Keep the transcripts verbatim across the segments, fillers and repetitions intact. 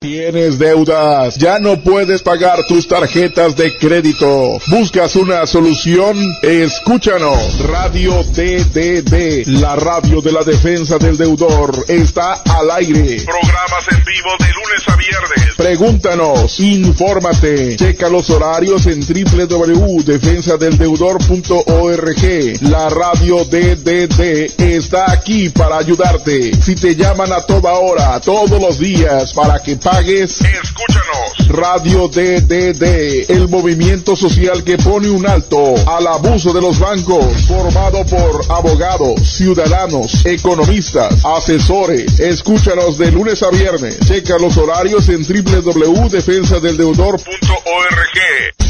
¿Tienes deudas? ¿Ya no puedes pagar tus tarjetas de crédito? ¿Buscas una solución? Escúchanos. Radio D D D, la radio de la defensa del deudor, está al aire. Programas en vivo de lunes a viernes. Pregúntanos, infórmate, checa los horarios en doble u doble u doble u punto defensa del deudor punto org. La radio D D D está aquí para ayudarte. Si te llaman a toda hora, todos los días, para que pagues, escúchanos. Radio D D D, el movimiento social que pone un alto al abuso de los bancos, formado por abogados, ciudadanos, economistas, asesores. Escúchanos de lunes a viernes. Checa los horarios en doble u doble u doble u punto defensa del deudor punto org.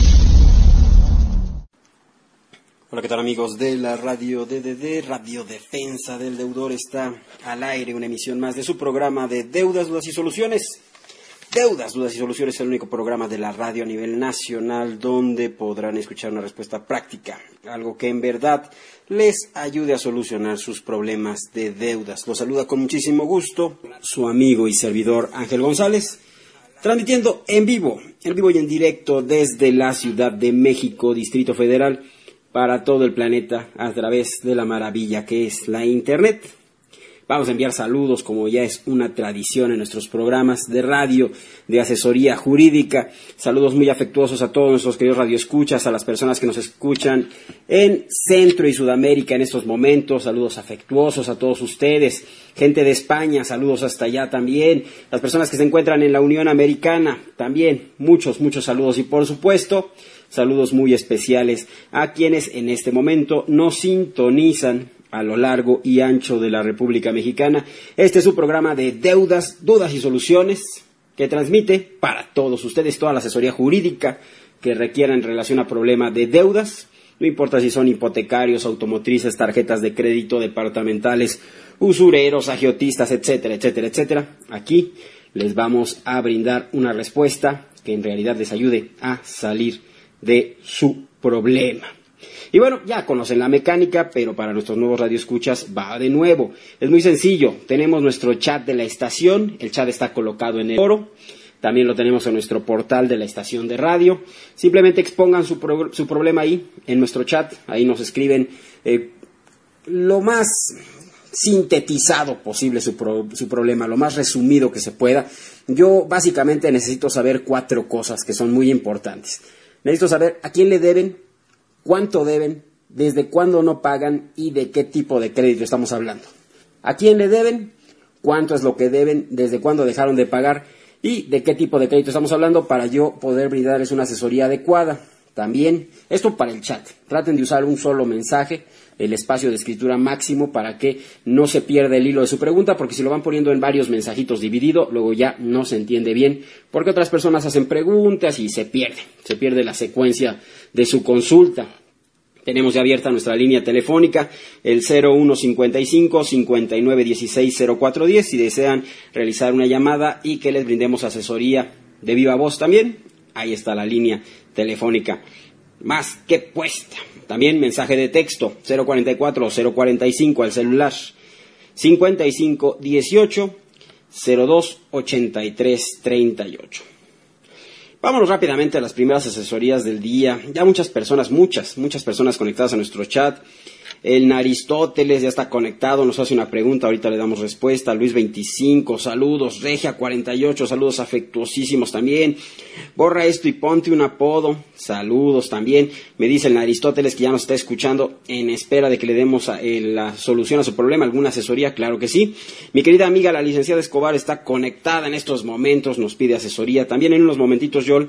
Hola, ¿qué tal, amigos de la radio D D D? Radio Defensa del Deudor está al aire, una emisión más de su programa de Deudas, Dudas y Soluciones. Deudas, Dudas y Soluciones es el único programa de la radio a nivel nacional donde podrán escuchar una respuesta práctica, algo que en verdad les ayude a solucionar sus problemas de deudas. Los saluda con muchísimo gusto su amigo y servidor Ángel González, transmitiendo en vivo, en vivo y en directo desde la Ciudad de México, Distrito Federal, para todo el planeta a través de la maravilla que es la Internet. Vamos a enviar saludos, como ya es una tradición en nuestros programas de radio, de asesoría jurídica. Saludos muy afectuosos a todos nuestros queridos radioescuchas, a las personas que nos escuchan en Centro y Sudamérica en estos momentos. Saludos afectuosos a todos ustedes. Gente de España, saludos hasta allá también. Las personas que se encuentran en la Unión Americana, también muchos, muchos saludos. Y por supuesto, saludos muy especiales a quienes en este momento nos sintonizan a lo largo y ancho de la República Mexicana. Este es su programa de Deudas, Dudas y Soluciones, que transmite para todos ustedes toda la asesoría jurídica que requieran en relación a problemas de deudas. No importa si son hipotecarios, automotrices, tarjetas de crédito, departamentales, usureros, agiotistas, etcétera, etcétera, etcétera. Aquí les vamos a brindar una respuesta que en realidad les ayude a salir de su problema. Y bueno, ya conocen la mecánica, pero para nuestros nuevos radioescuchas va de nuevo. Es muy sencillo, tenemos nuestro chat de la estación, el chat está colocado en el foro, también lo tenemos en nuestro portal de la estación de radio. Simplemente expongan su, pro- su problema ahí, en nuestro chat, ahí nos escriben eh, lo más sintetizado posible su, pro- su problema, lo más resumido que se pueda. Yo básicamente necesito saber cuatro cosas que son muy importantes. Necesito saber a quién le deben, cuánto deben, desde cuándo no pagan y de qué tipo de crédito estamos hablando. ¿A quién le deben? ¿Cuánto es lo que deben? ¿Desde cuándo dejaron de pagar? ¿Y de qué tipo de crédito estamos hablando para yo poder brindarles una asesoría adecuada? También, esto para el chat. Traten de usar un solo mensaje, el espacio de escritura máximo para que no se pierda el hilo de su pregunta, porque si lo van poniendo en varios mensajitos dividido, luego ya no se entiende bien, porque otras personas hacen preguntas y se pierde, se pierde la secuencia de su consulta. Tenemos ya abierta nuestra línea telefónica, el cero uno cincuenta y cinco, cincuenta y nueve dieciséis, cero cuatro diez, si desean realizar una llamada y que les brindemos asesoría de viva voz también. Ahí está la línea telefónica más que puesta. También mensaje de texto, cero cuarenta y cuatro, cero cuarenta y cinco al celular, cincuenta y cinco dieciocho, cero dos ochenta y tres treinta y ocho. Vámonos rápidamente a las primeras asesorías del día. Ya muchas personas, muchas, muchas personas conectadas a nuestro chat. El Aristóteles ya está conectado, nos hace una pregunta, ahorita le damos respuesta. Luis veinticinco, saludos. Regia cuarenta y ocho, saludos afectuosísimos también. Borra esto y ponte un apodo, saludos también. Me dice el Aristóteles que ya nos está escuchando en espera de que le demos a, eh, la solución a su problema, alguna asesoría, claro que sí. Mi querida amiga la licenciada Escobar está conectada en estos momentos, nos pide asesoría. También en unos momentitos, Yol,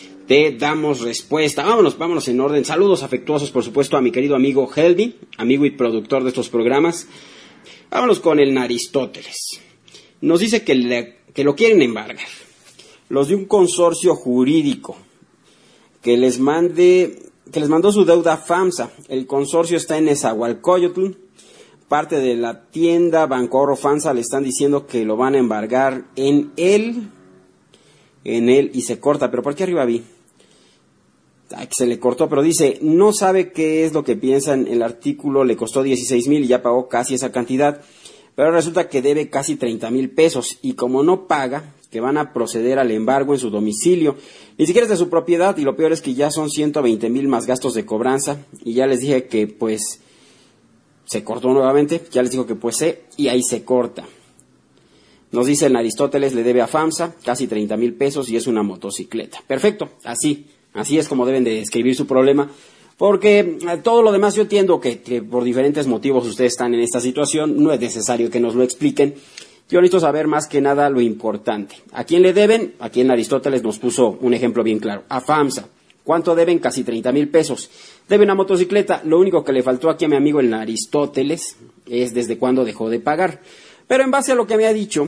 te damos respuesta. Vámonos, vámonos en orden. Saludos afectuosos, por supuesto, a mi querido amigo Heldy, amigo y productor de estos programas. Vámonos con el Aristóteles. Nos dice que, le, que lo quieren embargar. Los de un consorcio jurídico que les mande, que les mandó su deuda FAMSA. El consorcio está en Nezahualcóyotl. Parte de la tienda Banco Ahorro FAMSA le están diciendo que lo van a embargar en él, en él y se corta. Pero por aquí arriba vi. Ay, que se le cortó, pero dice, no sabe qué es lo que piensan. El artículo le costó dieciséis mil y ya pagó casi esa cantidad, pero resulta que debe casi treinta mil pesos y como no paga, que van a proceder al embargo en su domicilio, ni siquiera es de su propiedad, y lo peor es que ya son ciento veinte mil más gastos de cobranza, y ya les dije que pues se cortó nuevamente, ya les digo que pues sé, y ahí se corta. Nos dice el Aristóteles, le debe a FAMSA casi treinta mil pesos y es una motocicleta. Perfecto, así, así es como deben de describir su problema, porque todo lo demás yo entiendo que, que por diferentes motivos ustedes están en esta situación, no es necesario que nos lo expliquen. Yo necesito saber más que nada lo importante. ¿A quién le deben? Aquí en Aristóteles nos puso un ejemplo bien claro. A FAMSA. ¿Cuánto deben? Casi treinta mil pesos. Debe una motocicleta. Lo único que le faltó aquí a mi amigo en Aristóteles es desde cuándo dejó de pagar. Pero en base a lo que me ha dicho,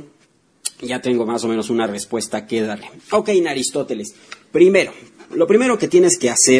ya tengo más o menos una respuesta que darle. Ok, en Aristóteles. Primero, lo primero que tienes que hacer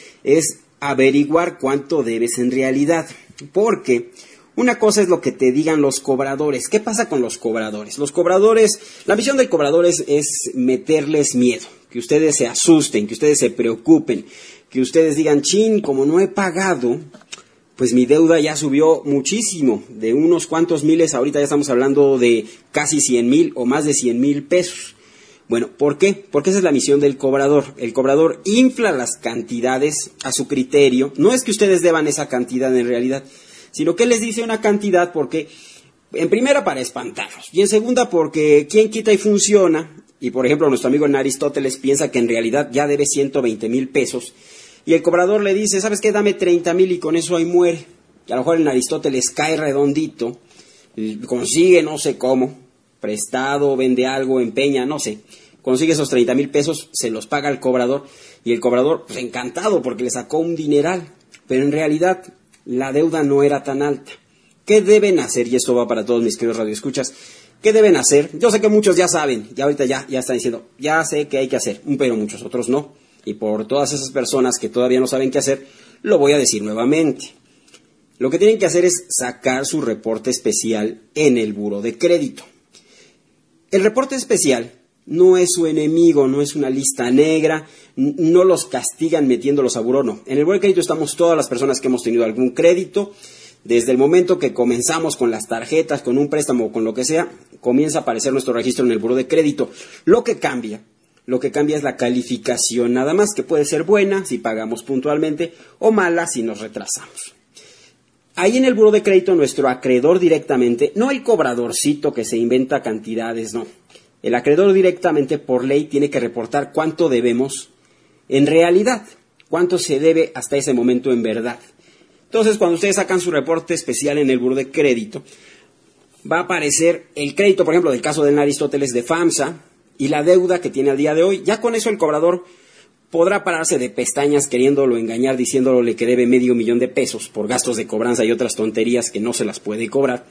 es averiguar cuánto debes en realidad. Porque una cosa es lo que te digan los cobradores. ¿Qué pasa con los cobradores? Los cobradores, la misión del cobrador es, es meterles miedo, que ustedes se asusten, que ustedes se preocupen, que ustedes digan, chin, como no he pagado, pues mi deuda ya subió muchísimo, de unos cuantos miles, ahorita ya estamos hablando de casi cien mil o más de cien mil pesos. Bueno, ¿por qué? Porque esa es la misión del cobrador. El cobrador infla las cantidades a su criterio. No es que ustedes deban esa cantidad en realidad, sino que les dice una cantidad porque, en primera, para espantarlos, y en segunda, porque quién quita y funciona, y por ejemplo nuestro amigo en Aristóteles piensa que en realidad ya debe ciento veinte mil pesos, y el cobrador le dice, ¿sabes qué? Dame treinta mil y con eso ahí muere. Y a lo mejor en Aristóteles cae redondito, consigue no sé cómo, prestado, vende algo, empeña, no sé, consigue esos treinta mil pesos, se los paga el cobrador, y el cobrador, pues encantado porque le sacó un dineral, pero en realidad la deuda no era tan alta. ¿Qué deben hacer? Y esto va para todos mis queridos radioescuchas. ¿Qué deben hacer? Yo sé que muchos ya saben, y ahorita ya, ya están diciendo, ya sé qué hay que hacer, pero muchos otros no. Y por todas esas personas que todavía no saben qué hacer, lo voy a decir nuevamente. Lo que tienen que hacer es sacar su reporte especial en el buró de crédito. El reporte especial no es su enemigo, no es una lista negra, no los castigan metiéndolos a buró, no. En el buró de crédito estamos todas las personas que hemos tenido algún crédito. Desde el momento que comenzamos con las tarjetas, con un préstamo o con lo que sea, comienza a aparecer nuestro registro en el buró de crédito. Lo que cambia, lo que cambia es la calificación nada más, que puede ser buena si pagamos puntualmente o mala si nos retrasamos. Ahí en el buró de crédito nuestro acreedor directamente, no el cobradorcito que se inventa cantidades, no. El acreedor directamente por ley tiene que reportar cuánto debemos en realidad, cuánto se debe hasta ese momento en verdad. Entonces, cuando ustedes sacan su reporte especial en el buró de crédito, va a aparecer el crédito, por ejemplo, del caso de Aristóteles de FAMSA y la deuda que tiene al día de hoy. Ya con eso el cobrador podrá pararse de pestañas queriéndolo engañar, diciéndole que debe medio millón de pesos por gastos de cobranza y otras tonterías que no se las puede cobrar,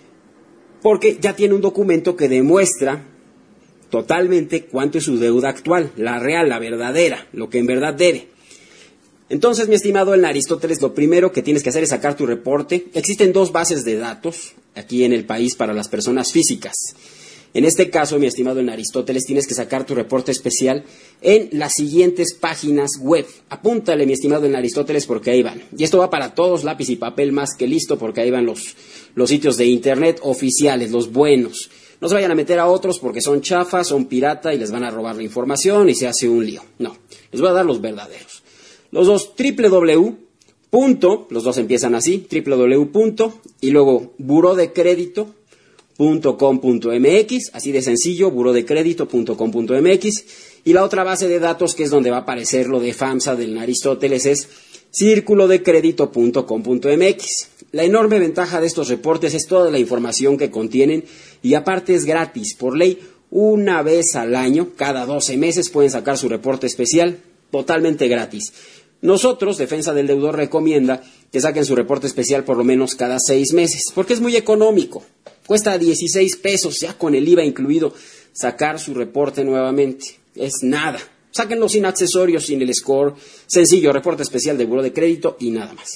porque ya tiene un documento que demuestra totalmente cuánto es su deuda actual, la real, la verdadera, lo que en verdad debe. Entonces, mi estimado en Aristóteles, lo primero que tienes que hacer es sacar tu reporte. Existen dos bases de datos aquí en el país para las personas físicas. En este caso, mi estimado en Aristóteles, tienes que sacar tu reporte especial en las siguientes páginas web. Apúntale, mi estimado en Aristóteles, porque ahí van. Y esto va para todos, lápiz y papel más que listo, porque ahí van los, los sitios de internet oficiales, los buenos. No se vayan a meter a otros porque son chafas, son pirata y les van a robar la información y se hace un lío. No, les voy a dar los verdaderos. Los dos, www. Punto, los dos empiezan así, www. Punto, y luego buró de crédito punto com punto m x, así de sencillo, buró de crédito punto com punto m x, y la otra base de datos que es donde va a aparecer lo de FAMSA del Aristóteles es círculo de crédito punto com punto m x. La enorme ventaja de estos reportes es toda la información que contienen y aparte es gratis, por ley, una vez al año, cada doce meses pueden sacar su reporte especial totalmente gratis. Nosotros, Defensa del Deudor, recomienda que saquen su reporte especial por lo menos cada seis meses, porque es muy económico. Cuesta dieciséis pesos, ya con el I V A incluido, sacar su reporte nuevamente. Es nada. Sáquenlo sin accesorios, sin el score. Sencillo, reporte especial del buró de crédito y nada más.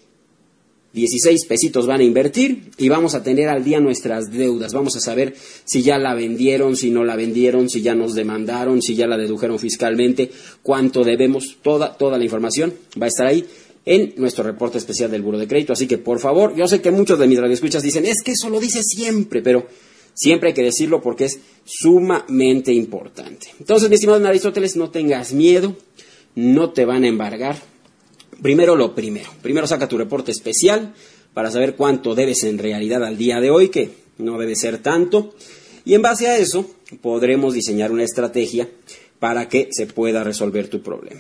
dieciséis pesitos van a invertir y vamos a tener al día nuestras deudas. Vamos a saber si ya la vendieron, si no la vendieron, si ya nos demandaron, si ya la dedujeron fiscalmente, cuánto debemos. Toda, toda la información va a estar ahí en nuestro reporte especial del buró de crédito. Así que, por favor, yo sé que muchos de mis radioescuchas dicen, es que eso lo dice siempre, pero Siempre hay que decirlo porque es sumamente importante. Entonces, mi estimado Aristóteles, no tengas miedo, no te van a embargar. Primero lo primero. Primero saca tu reporte especial para saber cuánto debes en realidad al día de hoy, que no debe ser tanto. Y en base a eso, podremos diseñar una estrategia para que se pueda resolver tu problema.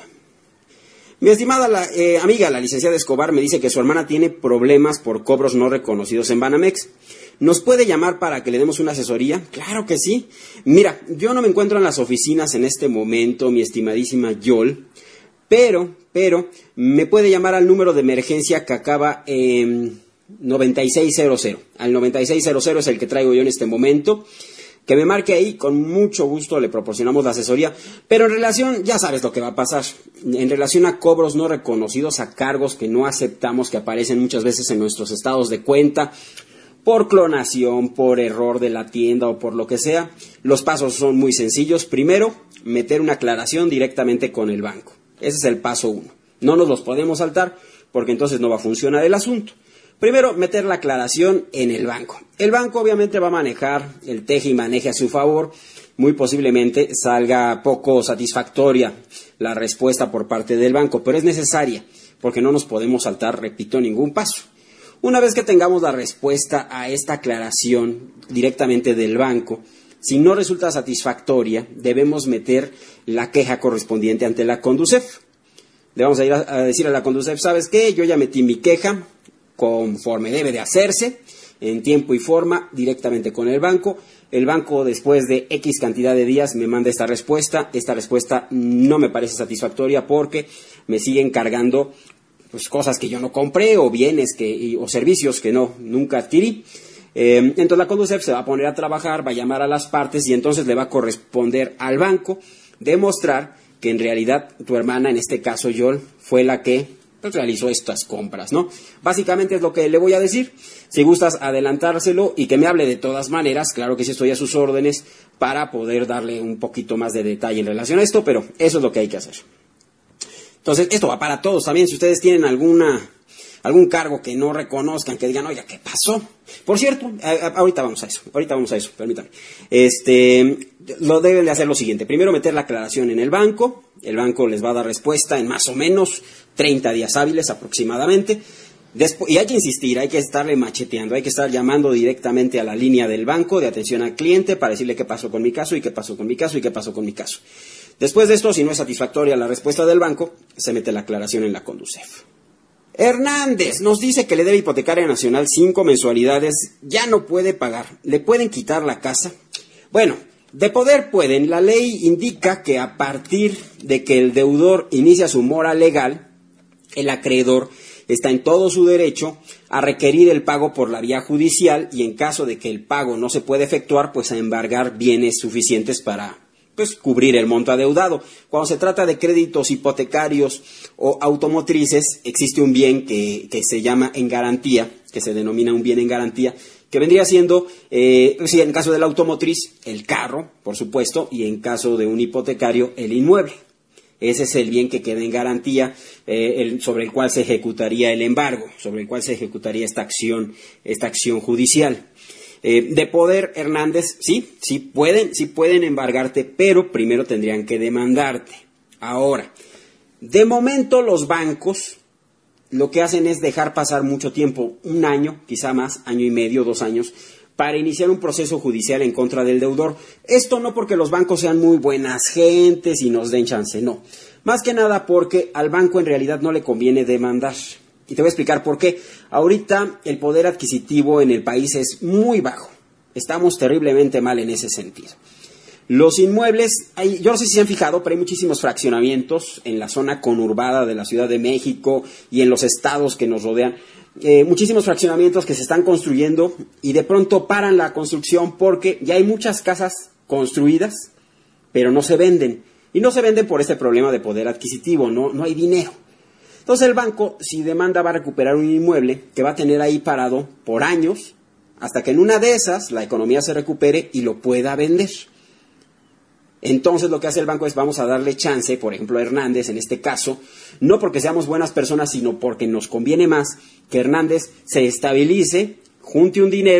Mi estimada la, eh, amiga, la licenciada Escobar, me dice que su hermana tiene problemas por cobros no reconocidos en Banamex. ¿Nos puede llamar para que le demos una asesoría? Claro que sí. Mira, yo no me encuentro en las oficinas en este momento, mi estimadísima Yol, pero, pero, me puede llamar al número de emergencia que acaba en noventa y seis cero cero. Al noventa y seis cero cero es el que traigo yo en este momento. Que me marque ahí, con mucho gusto le proporcionamos la asesoría, pero en relación, ya sabes lo que va a pasar, en relación a cobros no reconocidos, a cargos que no aceptamos, que aparecen muchas veces en nuestros estados de cuenta, por clonación, por error de la tienda o por lo que sea, los pasos son muy sencillos. Primero, meter una aclaración directamente con el banco. Ese es el paso uno. No nos los podemos saltar, porque entonces no va a funcionar el asunto. Primero, meter la aclaración en el banco. El banco obviamente va a manejar el teje y maneje a su favor. Muy posiblemente salga poco satisfactoria la respuesta por parte del banco, pero es necesaria porque no nos podemos saltar, repito, ningún paso. Una vez que tengamos la respuesta a esta aclaración directamente del banco, si no resulta satisfactoria, debemos meter la queja correspondiente ante la Conducef. Le vamos a ir a, a decir a la Conducef, ¿sabes qué? Yo ya metí mi queja conforme debe de hacerse, en tiempo y forma, directamente con el banco. El banco, después de X cantidad de días, me manda esta respuesta. Esta respuesta no me parece satisfactoria porque me siguen cargando pues, cosas que yo no compré o bienes que, o servicios que no, nunca adquirí. Eh, entonces la Conducef se va a poner a trabajar, va a llamar a las partes y entonces le va a corresponder al banco demostrar que en realidad tu hermana, en este caso Yol, fue la que realizó estas compras, ¿no? Básicamente es lo que le voy a decir. Si gustas adelantárselo y que me hable de todas maneras, claro que sí estoy a sus órdenes para poder darle un poquito más de detalle en relación a esto, pero eso es lo que hay que hacer. Entonces, esto va para todos también. Si ustedes tienen alguna algún cargo que no reconozcan, que digan, oiga, ¿qué pasó? Por cierto, a, a, ahorita vamos a eso, ahorita vamos a eso, permítanme. Este, lo deben de hacer lo siguiente. Primero, meter la aclaración en el banco. El banco les va a dar respuesta en más o menos treinta días hábiles aproximadamente. Después, y hay que insistir, hay que estarle macheteando, hay que estar llamando directamente a la línea del banco de atención al cliente para decirle qué pasó con mi caso y qué pasó con mi caso y qué pasó con mi caso. Después de esto, si no es satisfactoria la respuesta del banco, se mete la aclaración en la Conducef. Hernández nos dice que le debe hipotecaria nacional cinco mensualidades, ya no puede pagar, ¿le pueden quitar la casa? Bueno, de poder pueden, la ley indica que a partir de que el deudor inicia su mora legal, el acreedor está en todo su derecho a requerir el pago por la vía judicial y en caso de que el pago no se pueda efectuar, pues a embargar bienes suficientes para pues, cubrir el monto adeudado. Cuando se trata de créditos hipotecarios o automotrices, existe un bien que, que se llama en garantía, que se denomina un bien en garantía, que vendría siendo, eh, sí, en caso de la automotriz, el carro, por supuesto, y en caso de un hipotecario, el inmueble. Ese es el bien que queda en garantía, eh, el, sobre el cual se ejecutaría el embargo, sobre el cual se ejecutaría esta acción, esta acción judicial. Eh, de poder, Hernández, sí, sí pueden, sí pueden embargarte, pero primero tendrían que demandarte. Ahora, de momento los bancos lo que hacen es dejar pasar mucho tiempo, un año, quizá más, año y medio, dos años, para iniciar un proceso judicial en contra del deudor. Esto no porque los bancos sean muy buenas gentes y nos den chance, no. Más que nada porque al banco en realidad no le conviene demandar. Y te voy a explicar por qué. Ahorita el poder adquisitivo en el país es muy bajo. Estamos terriblemente mal en ese sentido. Los inmuebles, hay, yo no sé si se han fijado, pero hay muchísimos fraccionamientos en la zona conurbada de la Ciudad de México y en los estados que nos rodean. Eh, muchísimos fraccionamientos que se están construyendo y de pronto paran la construcción porque ya hay muchas casas construidas, pero no se venden. Y no se venden por este problema de poder adquisitivo, no, no hay dinero. Entonces el banco, si demanda, va a recuperar un inmueble que va a tener ahí parado por años, hasta que en una de esas la economía se recupere y lo pueda vender. Entonces lo que hace el banco es vamos a darle chance, por ejemplo a Hernández en este caso, no porque seamos buenas personas, sino porque nos conviene más que Hernández se estabilice, junte un dinero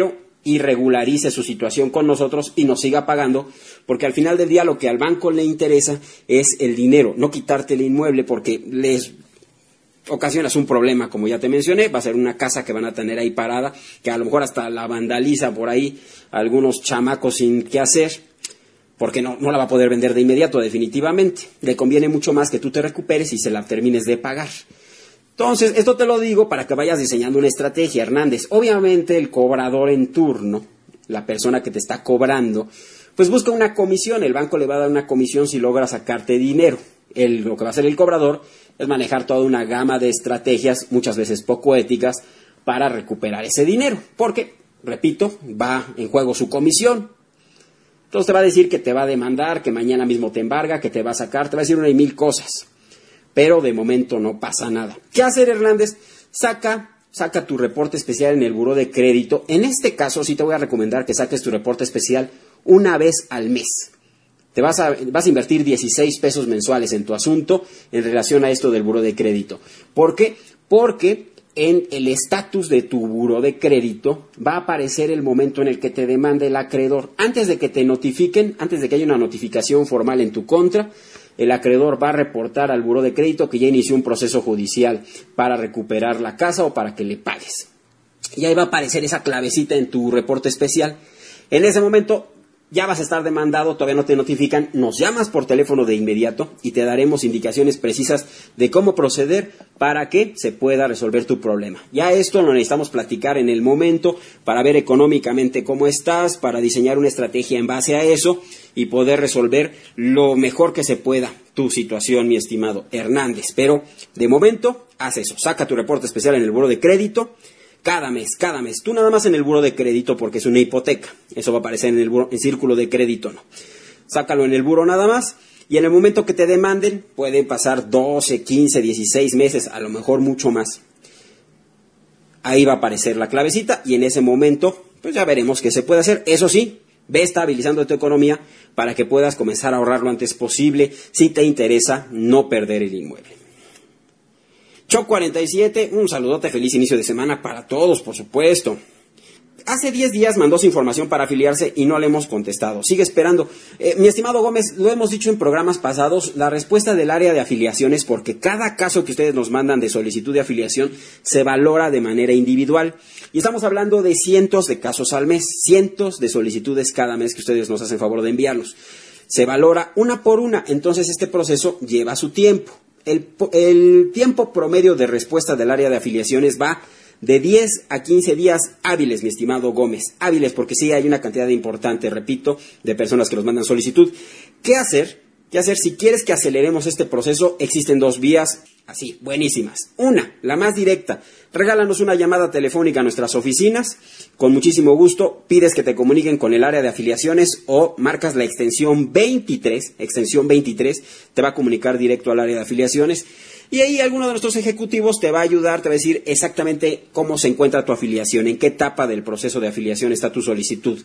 y regularice su situación con nosotros y nos siga pagando, porque al final del día lo que al banco le interesa es el dinero, no quitarte el inmueble, porque les ocasionas un problema, como ya te mencioné. Va a ser una casa que van a tener ahí parada, que a lo mejor hasta la vandaliza por ahí algunos chamacos sin qué hacer, porque no, no la va a poder vender de inmediato, definitivamente. Le conviene mucho más que tú te recuperes y se la termines de pagar. Entonces, esto te lo digo para que vayas diseñando una estrategia, Hernández. Obviamente, el cobrador en turno, la persona que te está cobrando, pues busca una comisión. El banco le va a dar una comisión si logra sacarte dinero. El, lo que va a hacer el cobrador es manejar toda una gama de estrategias, muchas veces poco éticas, para recuperar ese dinero. Porque, repito, va en juego su comisión. Entonces te va a decir que te va a demandar, que mañana mismo te embarga, que te va a sacar, te va a decir una y mil cosas. Pero de momento no pasa nada. ¿Qué hacer, Hernández? Saca, saca tu reporte especial en el buró de crédito. En este caso sí te voy a recomendar que saques tu reporte especial una vez al mes. Te vas a, vas a invertir dieciséis pesos mensuales en tu asunto en relación a esto del buró de crédito. ¿Por qué? Porque en el estatus de tu buró de crédito va a aparecer el momento en el que te demande el acreedor. Antes de que te notifiquen, antes de que haya una notificación formal en tu contra, el acreedor va a reportar al buró de crédito que ya inició un proceso judicial para recuperar la casa o para que le pagues. Y ahí va a aparecer esa clavecita en tu reporte especial. En ese momento ya vas a estar demandado, todavía no te notifican, nos llamas por teléfono de inmediato y te daremos indicaciones precisas de cómo proceder para que se pueda resolver tu problema. Ya esto lo necesitamos platicar en el momento para ver económicamente cómo estás, para diseñar una estrategia en base a eso y poder resolver lo mejor que se pueda tu situación, mi estimado Hernández. Pero de momento, haz eso, saca tu reporte especial en el buró de crédito. Cada mes, cada mes. Tú nada más en el buró de crédito porque es una hipoteca. Eso va a aparecer en el buró, en círculo de crédito, no. Sácalo en el buró nada más y en el momento que te demanden pueden pasar doce, quince, dieciséis meses, a lo mejor mucho más. Ahí va a aparecer la clavecita y en ese momento pues ya veremos qué se puede hacer. Eso sí, ve estabilizando tu economía para que puedas comenzar a ahorrar lo antes posible si te interesa no perder el inmueble. Choc cuarenta y siete, un saludote, feliz inicio de semana para todos, por supuesto. Hace diez días mandó su información para afiliarse y no le hemos contestado. Sigue esperando. Eh, mi estimado Gómez, lo hemos dicho en programas pasados, la respuesta del área de afiliaciones, porque cada caso que ustedes nos mandan de solicitud de afiliación se valora de manera individual. Y estamos hablando de cientos de casos al mes, cientos de solicitudes cada mes que ustedes nos hacen favor de enviarnos. Se valora una por una, entonces este proceso lleva su tiempo. El, el tiempo promedio de respuesta del área de afiliaciones va de diez a quince días hábiles, mi estimado Gómez. Hábiles porque sí hay una cantidad importante, repito, de personas que nos mandan solicitud. ¿Qué hacer? ¿Qué hacer? Si quieres que aceleremos este proceso, existen dos vías así, buenísimas. Una, la más directa. Regálanos una llamada telefónica a nuestras oficinas. Con muchísimo gusto pides que te comuniquen con el área de afiliaciones o marcas la extensión veintitrés, extensión veintitrés, te va a comunicar directo al área de afiliaciones. Y ahí alguno de nuestros ejecutivos te va a ayudar, te va a decir exactamente cómo se encuentra tu afiliación, en qué etapa del proceso de afiliación está tu solicitud.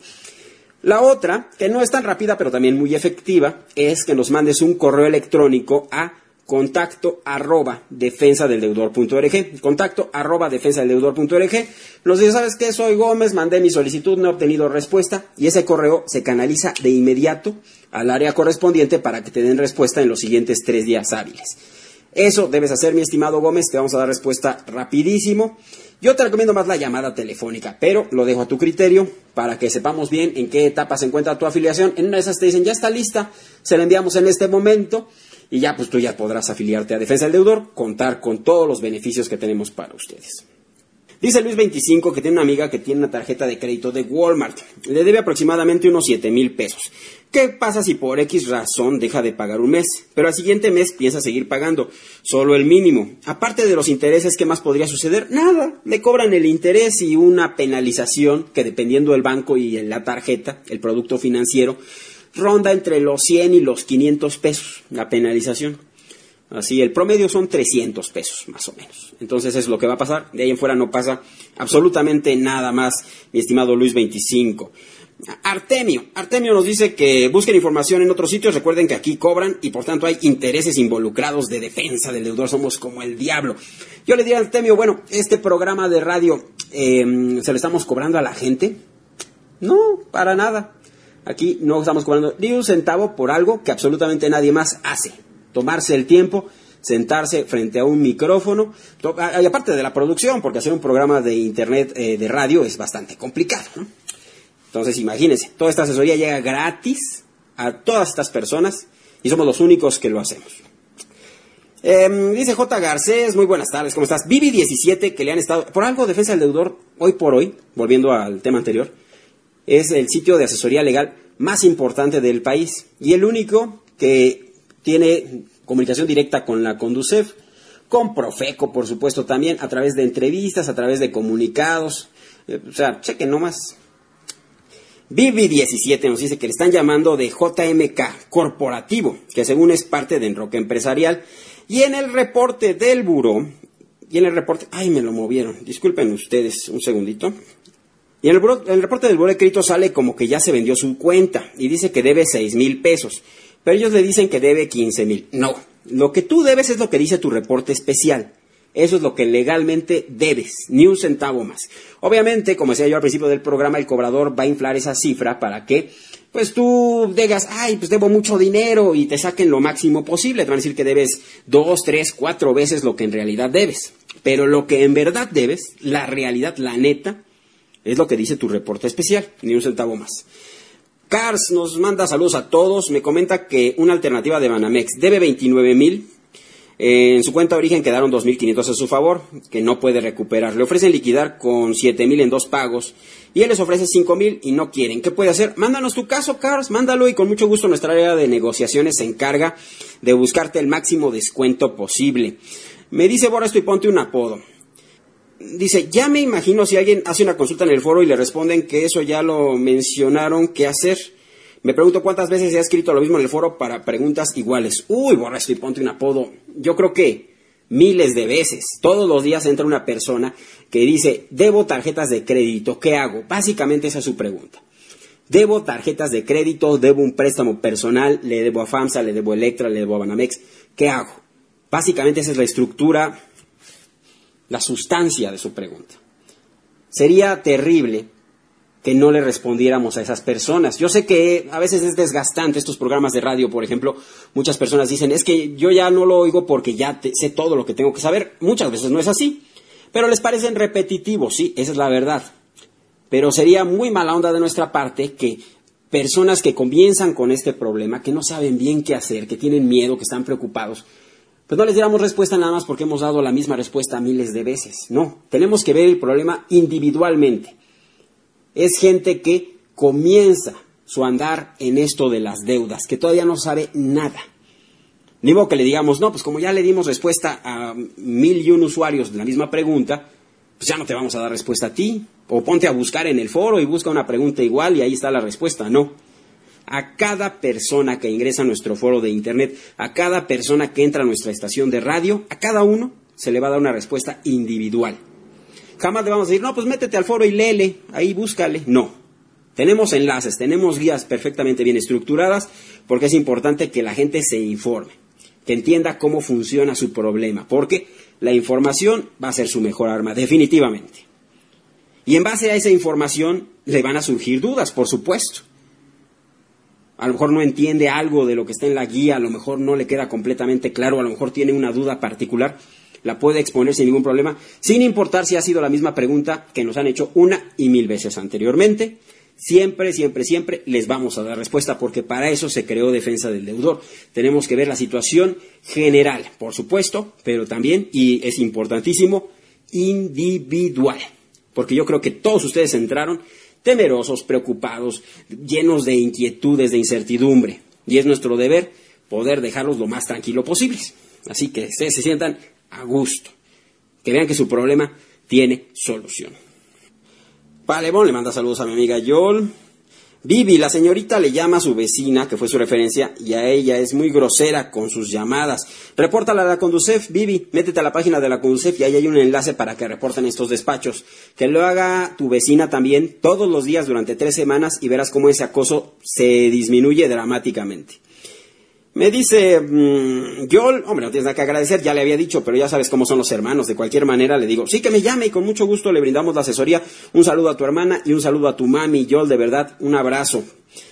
La otra, que no es tan rápida pero también muy efectiva, es que nos mandes un correo electrónico a contacto arroba defensa del deudor punto org, contacto arroba defensa del deudor punto org. Nos dice, ¿sabes qué? Soy Gómez, mandé mi solicitud, no he obtenido respuesta, y ese correo se canaliza de inmediato al área correspondiente para que te den respuesta en los siguientes tres días hábiles. Eso debes hacer, mi estimado Gómez, te vamos a dar respuesta rapidísimo. Yo te recomiendo más la llamada telefónica, pero lo dejo a tu criterio para que sepamos bien en qué etapa se encuentra tu afiliación. En una de esas te dicen, ya está lista, se la enviamos en este momento y ya pues tú ya podrás afiliarte a Defensa del Deudor, contar con todos los beneficios que tenemos para ustedes. Dice Luis veinticinco que tiene una amiga que tiene una tarjeta de crédito de Walmart. Le debe aproximadamente unos siete mil pesos. ¿Qué pasa si por X razón deja de pagar un mes? Pero al siguiente mes piensa seguir pagando solo el mínimo. Aparte de los intereses, ¿qué más podría suceder? Nada. Le cobran el interés y una penalización que, dependiendo del banco y la tarjeta, el producto financiero, ronda entre los cien y los quinientos pesos la penalización. Así, el promedio son trescientos pesos, más o menos. Entonces, es lo que va a pasar. De ahí en fuera no pasa absolutamente nada más, mi estimado Luis veinticinco. Artemio. Artemio nos dice que busquen información en otros sitios. Recuerden que aquí cobran y, por tanto, hay intereses involucrados de defensa del deudor. Somos como el diablo. Yo le diría a Artemio, bueno, este programa de radio, eh, ¿se lo estamos cobrando a la gente? No, para nada. Aquí no estamos cobrando ni un centavo por algo que absolutamente nadie más hace. Tomarse el tiempo, sentarse frente a un micrófono, to- y aparte de la producción, porque hacer un programa de internet, eh, de radio, es bastante complicado, ¿no? Entonces, imagínense, toda esta asesoría llega gratis a todas estas personas y somos los únicos que lo hacemos. Eh, dice J. Garcés, muy buenas tardes, ¿cómo estás? Vivi diecisiete, que le han estado, por algo, Defensa del Deudor, hoy por hoy, volviendo al tema anterior, es el sitio de asesoría legal más importante del país y el único que tiene comunicación directa con la Conducef, con Profeco, por supuesto, también, a través de entrevistas, a través de comunicados, eh, o sea, chequen nomás. Vivi diecisiete nos dice que le están llamando de J M K Corporativo, que según es parte de Enroque Empresarial, y en el reporte del buró, y en el reporte, ay, me lo movieron, disculpen ustedes un segundito, y en el, buró, en el reporte del buró de crédito sale como que ya se vendió su cuenta, y dice que debe seis mil pesos, pero ellos le dicen que debe quince mil. No, lo que tú debes es lo que dice tu reporte especial. Eso es lo que legalmente debes, ni un centavo más. Obviamente, como decía yo al principio del programa, el cobrador va a inflar esa cifra para que, pues tú digas, ay, pues debo mucho dinero y te saquen lo máximo posible. Te van a decir que debes dos, tres, cuatro veces lo que en realidad debes. Pero lo que en verdad debes, la realidad, la neta, es lo que dice tu reporte especial, ni un centavo más. Cars nos manda saludos a todos, me comenta que una alternativa de Banamex debe veintinueve mil. Eh, en su cuenta de origen quedaron dos mil quinientos a su favor, que no puede recuperar. Le ofrecen liquidar con siete mil en dos pagos y él les ofrece cinco mil y no quieren. ¿Qué puede hacer? Mándanos tu caso, Cars, mándalo y con mucho gusto nuestra área de negociaciones se encarga de buscarte el máximo descuento posible. Me dice, borra esto y ponte un apodo. Dice, ya me imagino si alguien hace una consulta en el foro y le responden que eso ya lo mencionaron, ¿qué hacer? Me pregunto cuántas veces se ha escrito lo mismo en el foro para preguntas iguales. Uy, borra esto y ponte un apodo. Yo creo que miles de veces. Todos los días entra una persona que dice, debo tarjetas de crédito, ¿qué hago? Básicamente esa es su pregunta. Debo tarjetas de crédito, debo un préstamo personal, le debo a FAMSA, le debo a Electra, le debo a Banamex, ¿qué hago? Básicamente esa es la estructura, la sustancia de su pregunta. Sería terrible que no le respondiéramos a esas personas. Yo sé que a veces es desgastante estos programas de radio, por ejemplo, muchas personas dicen, es que yo ya no lo oigo porque ya te, sé todo lo que tengo que saber. Muchas veces no es así, pero les parecen repetitivos, sí, esa es la verdad. Pero sería muy mala onda de nuestra parte que personas que comienzan con este problema, que no saben bien qué hacer, que tienen miedo, que están preocupados, pues no les diéramos respuesta nada más porque hemos dado la misma respuesta miles de veces. No, tenemos que ver el problema individualmente. Es gente que comienza su andar en esto de las deudas, que todavía no sabe nada. Ni modo que le digamos, no, pues como ya le dimos respuesta a mil y un usuarios de la misma pregunta, pues ya no te vamos a dar respuesta a ti. O ponte a buscar en el foro y busca una pregunta igual y ahí está la respuesta. No. A cada persona que ingresa a nuestro foro de internet, a cada persona que entra a nuestra estación de radio, a cada uno se le va a dar una respuesta individual. Jamás le vamos a decir, no, pues métete al foro y léele, ahí búscale. No. Tenemos enlaces, tenemos guías perfectamente bien estructuradas, porque es importante que la gente se informe, que entienda cómo funciona su problema, porque la información va a ser su mejor arma, definitivamente. Y en base a esa información le van a surgir dudas, por supuesto. A lo mejor no entiende algo de lo que está en la guía, a lo mejor no le queda completamente claro, a lo mejor tiene una duda particular, la puede exponer sin ningún problema, sin importar si ha sido la misma pregunta que nos han hecho una y mil veces anteriormente. Siempre, siempre, siempre les vamos a dar respuesta, porque para eso se creó Defensa del Deudor. Tenemos que ver la situación general, por supuesto, pero también, y es importantísimo, individual. Porque yo creo que todos ustedes entraron temerosos, preocupados, llenos de inquietudes, de incertidumbre. Y es nuestro deber poder dejarlos lo más tranquilo posible. Así que ustedes se sientan a gusto, que vean que su problema tiene solución. Palebón le manda saludos a mi amiga Yol. Vivi, la señorita le llama a su vecina, que fue su referencia, y a ella es muy grosera con sus llamadas. Repórtala a la Conducef, Vivi, métete a la página de la Conducef y ahí hay un enlace para que reporten estos despachos. Que lo haga tu vecina también todos los días durante tres semanas y verás cómo ese acoso se disminuye dramáticamente. Me dice, mmm, Yol, hombre, no tienes nada que agradecer, ya le había dicho, pero ya sabes cómo son los hermanos. De cualquier manera le digo, sí, que me llame y con mucho gusto le brindamos la asesoría. Un saludo a tu hermana y un saludo a tu mami, Yol, de verdad, un abrazo.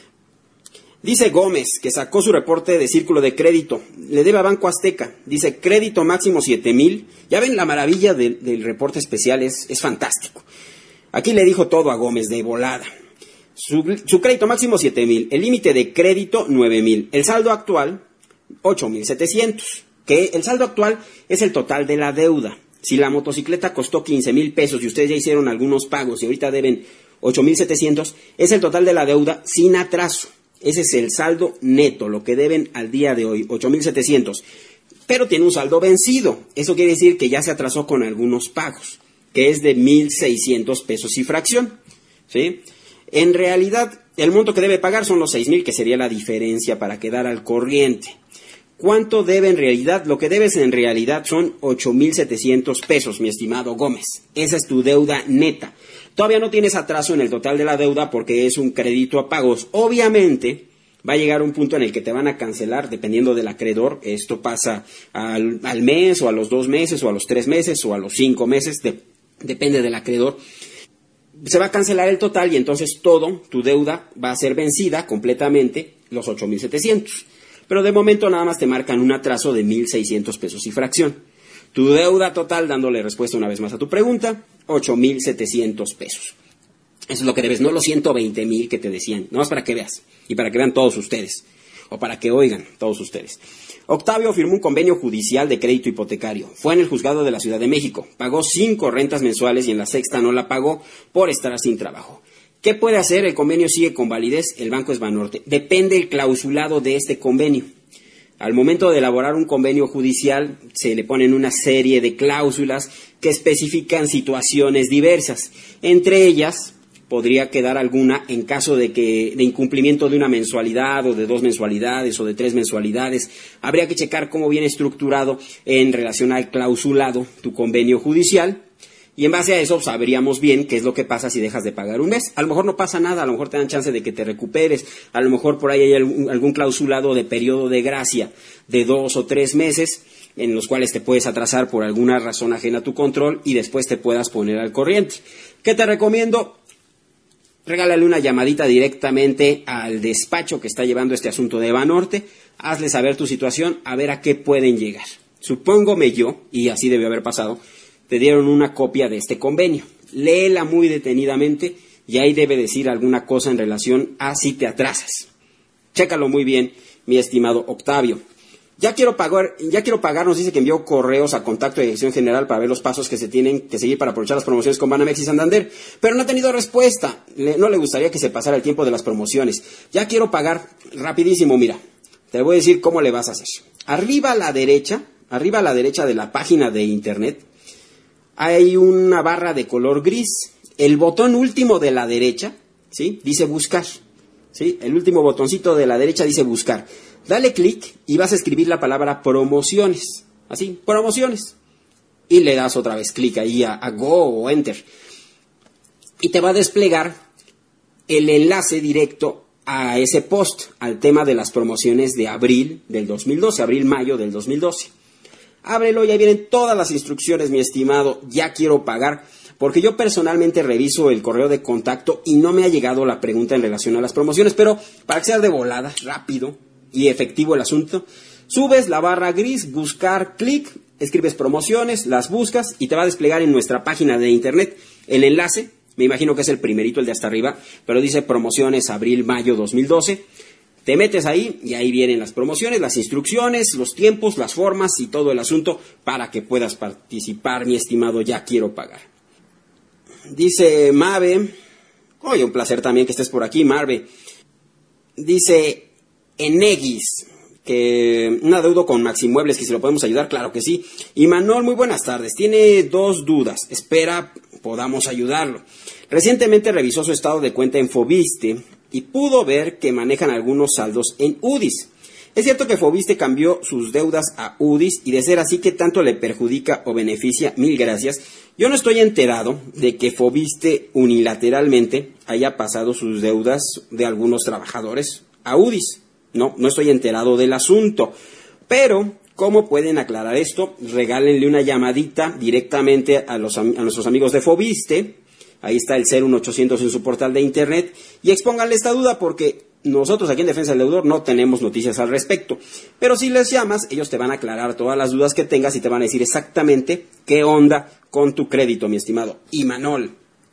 Dice Gómez, que sacó su reporte de círculo de crédito, le debe a Banco Azteca, dice crédito máximo siete mil. Ya ven, la maravilla de, del reporte especial es, es fantástico. Aquí le dijo todo a Gómez de volada. Su, su crédito máximo siete mil, el límite de crédito nueve mil, el saldo actual ocho mil setecientos, que el saldo actual es el total de la deuda. Si la motocicleta costó quince mil pesos y ustedes ya hicieron algunos pagos y ahorita deben ocho mil setecientos, es el total de la deuda sin atraso. Ese es el saldo neto, lo que deben al día de hoy, ocho mil setecientos. Pero tiene un saldo vencido, eso quiere decir que ya se atrasó con algunos pagos, que es de mil seiscientos pesos y fracción, ¿sí? En realidad, el monto que debe pagar son los seis mil, que sería la diferencia para quedar al corriente. ¿Cuánto debe en realidad? Lo que debes en realidad son ocho mil setecientos pesos, mi estimado Gómez. Esa es tu deuda neta. Todavía no tienes atraso en el total de la deuda porque es un crédito a pagos. Obviamente, va a llegar un punto en el que te van a cancelar dependiendo del acreedor. Esto pasa al, al mes o a los dos meses o a los tres meses o a los cinco meses, de, depende del acreedor. Se va a cancelar el total y entonces todo, tu deuda va a ser vencida completamente, los ocho mil setecientos. Pero de momento nada más te marcan un atraso de mil seiscientos pesos y fracción. Tu deuda total, dándole respuesta una vez más a tu pregunta, ocho mil setecientos pesos. Eso es lo que debes, no los ciento veinte mil que te decían, nomás para que veas y para que vean todos ustedes, o para que oigan todos ustedes. Octavio firmó un convenio judicial de crédito hipotecario. Fue en el juzgado de la Ciudad de México. Pagó cinco rentas mensuales y en la sexta no la pagó por estar sin trabajo. ¿Qué puede hacer? El convenio sigue con validez. El banco es Banorte. Depende el clausulado de este convenio. Al momento de elaborar un convenio judicial se le ponen una serie de cláusulas que especifican situaciones diversas. Entre ellas podría quedar alguna en caso de que de incumplimiento de una mensualidad o de dos mensualidades o de tres mensualidades. Habría que checar cómo viene estructurado en relación al clausulado tu convenio judicial y en base a eso sabríamos bien qué es lo que pasa si dejas de pagar un mes. A lo mejor no pasa nada, a lo mejor te dan chance de que te recuperes, a lo mejor por ahí hay algún, algún clausulado de periodo de gracia de dos o tres meses en los cuales te puedes atrasar por alguna razón ajena a tu control y después te puedas poner al corriente. ¿Qué te recomiendo? Regálale una llamadita directamente al despacho que está llevando este asunto de Banorte, hazle saber tu situación, a ver a qué pueden llegar. Supóngome yo, y así debió haber pasado, te dieron una copia de este convenio. Léela muy detenidamente y ahí debe decir alguna cosa en relación a si te atrasas. Chécalo muy bien, mi estimado Octavio. Ya quiero pagar, ya quiero pagar, nos dice que envió correos a contacto de dirección general para ver los pasos que se tienen que seguir para aprovechar las promociones con Banamex y Santander, pero no ha tenido respuesta. Le, no le gustaría que se pasara el tiempo de las promociones. Ya quiero pagar rapidísimo, mira. Te voy a decir cómo le vas a hacer. Arriba a la derecha, arriba a la derecha de la página de internet, hay una barra de color gris. El botón último de la derecha, ¿sí? Dice buscar, ¿sí? El último botoncito de la derecha dice buscar. Dale clic y vas a escribir la palabra promociones. Así, promociones. Y le das otra vez clic ahí a, a Go o Enter. Y te va a desplegar el enlace directo a ese post, al tema de las promociones de abril del dos mil doce, abril-mayo del dos mil doce. Ábrelo y ahí vienen todas las instrucciones, mi estimado. Ya quiero pagar, porque yo personalmente reviso el correo de contacto y no me ha llegado la pregunta en relación a las promociones, pero para que sea de volada, rápido y efectivo el asunto, subes la barra gris, buscar, clic, escribes promociones, las buscas y te va a desplegar en nuestra página de internet el enlace. Me imagino que es el primerito, el de hasta arriba, pero dice promociones abril-mayo dos mil doce. Te metes ahí y ahí vienen las promociones, las instrucciones, los tiempos, las formas y todo el asunto para que puedas participar, mi estimado. Ya quiero pagar. Dice Mave, oye, un placer también que estés por aquí, Marve. Dice Enegis, que un adeudo con Maximuebles, que si lo podemos ayudar, claro que sí. Y Manuel, muy buenas tardes, tiene dos dudas, espera podamos ayudarlo. Recientemente revisó su estado de cuenta en Fobiste y pudo ver que manejan algunos saldos en UDIs. Es cierto que Fobiste cambió sus deudas a UDIs y de ser así, ¿qué tanto le perjudica o beneficia? Mil gracias. Yo no estoy enterado de que Fobiste unilateralmente haya pasado sus deudas de algunos trabajadores a UDIs. No, no estoy enterado del asunto. Pero, ¿cómo pueden aclarar esto? Regálenle una llamadita directamente a, los, a nuestros amigos de Fobiste. Ahí está el cero uno ochocientos en su portal de internet. Y expónganle esta duda porque nosotros aquí en Defensa del Deudor no tenemos noticias al respecto. Pero si les llamas, ellos te van a aclarar todas las dudas que tengas y te van a decir exactamente qué onda con tu crédito, mi estimado Imanol.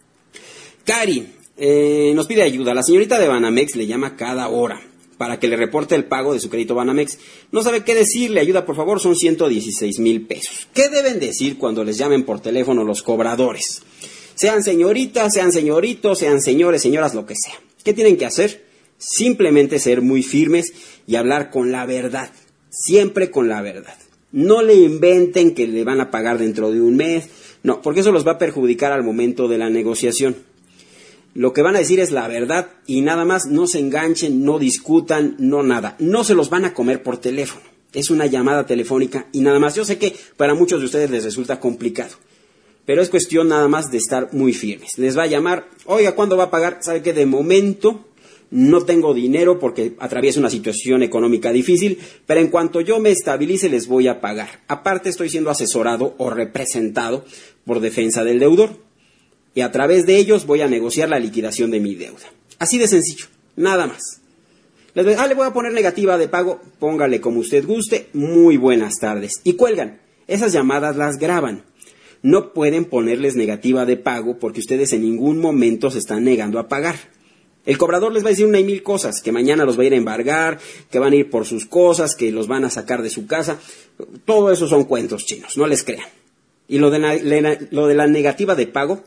Cari eh, nos pide ayuda. La señorita de Banamex le llama cada hora para que le reporte el pago de su crédito Banamex. No sabe qué decirle, ayuda por favor, son ciento dieciséis mil pesos. ¿Qué deben decir cuando les llamen por teléfono los cobradores? Sean señoritas, sean señoritos, sean señores, señoras, lo que sea. ¿Qué tienen que hacer? Simplemente ser muy firmes y hablar con la verdad, siempre con la verdad. No le inventen que le van a pagar dentro de un mes, no, porque eso los va a perjudicar al momento de la negociación. Lo que van a decir es la verdad y nada más, no se enganchen, no discutan, no nada. No se los van a comer por teléfono. Es una llamada telefónica y nada más. Yo sé que para muchos de ustedes les resulta complicado, pero es cuestión nada más de estar muy firmes. Les va a llamar, oiga, ¿cuándo va a pagar? ¿Sabe qué? De momento no tengo dinero porque atravieso una situación económica difícil, pero en cuanto yo me estabilice les voy a pagar. Aparte estoy siendo asesorado o representado por Defensa del Deudor. Y a través de ellos voy a negociar la liquidación de mi deuda. Así de sencillo, nada más. Les voy, ah, le voy a poner negativa de pago, póngale como usted guste, muy buenas tardes. Y cuelgan, esas llamadas las graban. No pueden ponerles negativa de pago porque ustedes en ningún momento se están negando a pagar. El cobrador les va a decir una y mil cosas, que mañana los va a ir a embargar, que van a ir por sus cosas, que los van a sacar de su casa. Todo eso son cuentos chinos, no les crean. Y lo de la, la, lo de la negativa de pago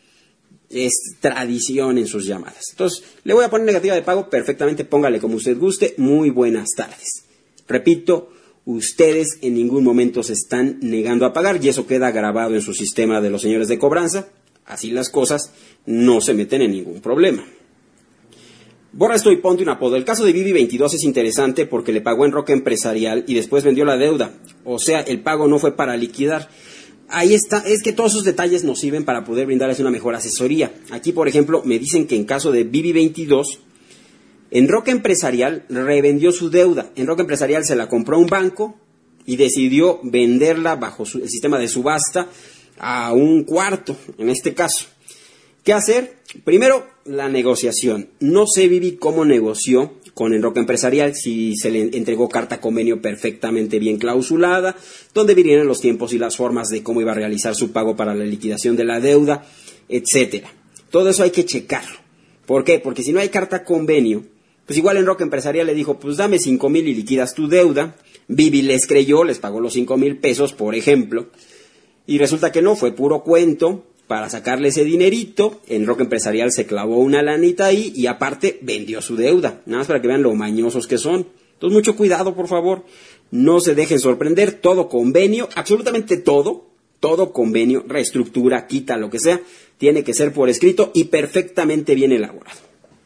es tradición en sus llamadas. Entonces, le voy a poner negativa de pago, perfectamente, póngale como usted guste, muy buenas tardes. Repito, ustedes en ningún momento se están negando a pagar y eso queda grabado en su sistema de los señores de cobranza. Así las cosas, no se meten en ningún problema. Borra esto y ponte un apodo. El caso de Vivi veintidós es interesante porque le pagó en Roca Empresarial y después vendió la deuda. O sea, el pago no fue para liquidar. Ahí está, es que todos esos detalles nos sirven para poder brindarles una mejor asesoría. Aquí, por ejemplo, me dicen que en caso de Vivi veintidós, en Roca Empresarial revendió su deuda. En Roca Empresarial se la compró un banco y decidió venderla bajo su, el sistema de subasta a un cuarto, en este caso. ¿Qué hacer? Primero, la negociación. No sé, Vivi, cómo negoció con el Roca Empresarial, si se le entregó carta convenio perfectamente bien clausulada, donde vinieron los tiempos y las formas de cómo iba a realizar su pago para la liquidación de la deuda, etcétera. Todo eso hay que checarlo. ¿Por qué? Porque si no hay carta convenio, pues igual en Roca Empresarial le dijo, pues dame cinco mil y liquidas tu deuda. Vivi les creyó, les pagó los cinco mil pesos, por ejemplo, y resulta que no, fue puro cuento. Para sacarle ese dinerito, en Roca Empresarial se clavó una lanita ahí y aparte vendió su deuda. Nada más para que vean lo mañosos que son. Entonces mucho cuidado, por favor. No se dejen sorprender. Todo convenio, absolutamente todo, todo convenio, reestructura, quita, lo que sea, tiene que ser por escrito y perfectamente bien elaborado.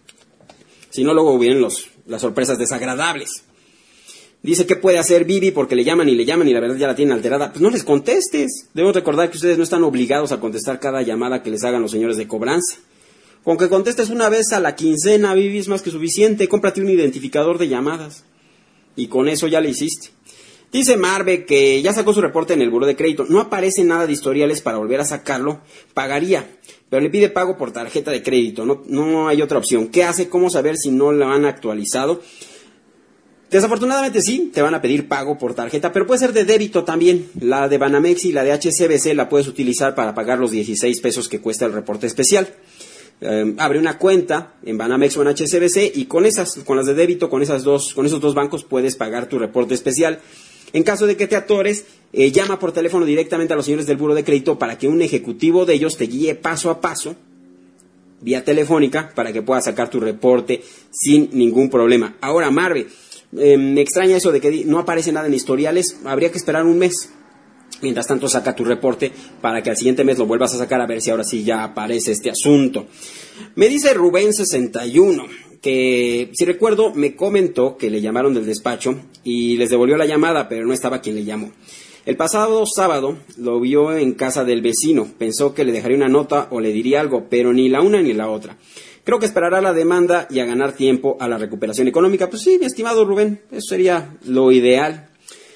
Si no, luego vienen los, las sorpresas desagradables. Dice, ¿qué puede hacer Vivi? Porque le llaman y le llaman y la verdad ya la tienen alterada. Pues no les contestes. Debo recordar que ustedes no están obligados a contestar cada llamada que les hagan los señores de cobranza. Con que contestes una vez a la quincena, Vivi, es más que suficiente. Cómprate un identificador de llamadas. Y con eso ya le hiciste. Dice Marve que ya sacó su reporte en el buró de crédito. No aparece nada de historiales para volver a sacarlo. Pagaría, pero le pide pago por tarjeta de crédito. No, no hay otra opción. ¿Qué hace? ¿Cómo saber si no lo han actualizado? Desafortunadamente sí, te van a pedir pago por tarjeta, pero puede ser de débito también. La de Banamex y la de H S B C la puedes utilizar para pagar los dieciséis pesos que cuesta el reporte especial. Eh, abre una cuenta en Banamex o en H S B C y con esas, con las de débito, con esas dos, con esos dos bancos puedes pagar tu reporte especial. En caso de que te atores, eh, llama por teléfono directamente a los señores del Buró de Crédito para que un ejecutivo de ellos te guíe paso a paso, vía telefónica, para que puedas sacar tu reporte sin ningún problema. Ahora, Marve, Eh, me extraña eso de que no aparece nada en historiales. Habría que esperar un mes. Mientras tanto, saca tu reporte para que al siguiente mes lo vuelvas a sacar a ver si ahora sí ya aparece este asunto. Me dice Rubén sesenta y uno que, si recuerdo, me comentó que le llamaron del despacho y les devolvió la llamada, pero no estaba quien le llamó. El pasado sábado lo vio en casa del vecino. Pensó que le dejaría una nota o le diría algo, pero ni la una ni la otra. Creo que esperará la demanda y a ganar tiempo a la recuperación económica. Pues sí, mi estimado Rubén, eso sería lo ideal.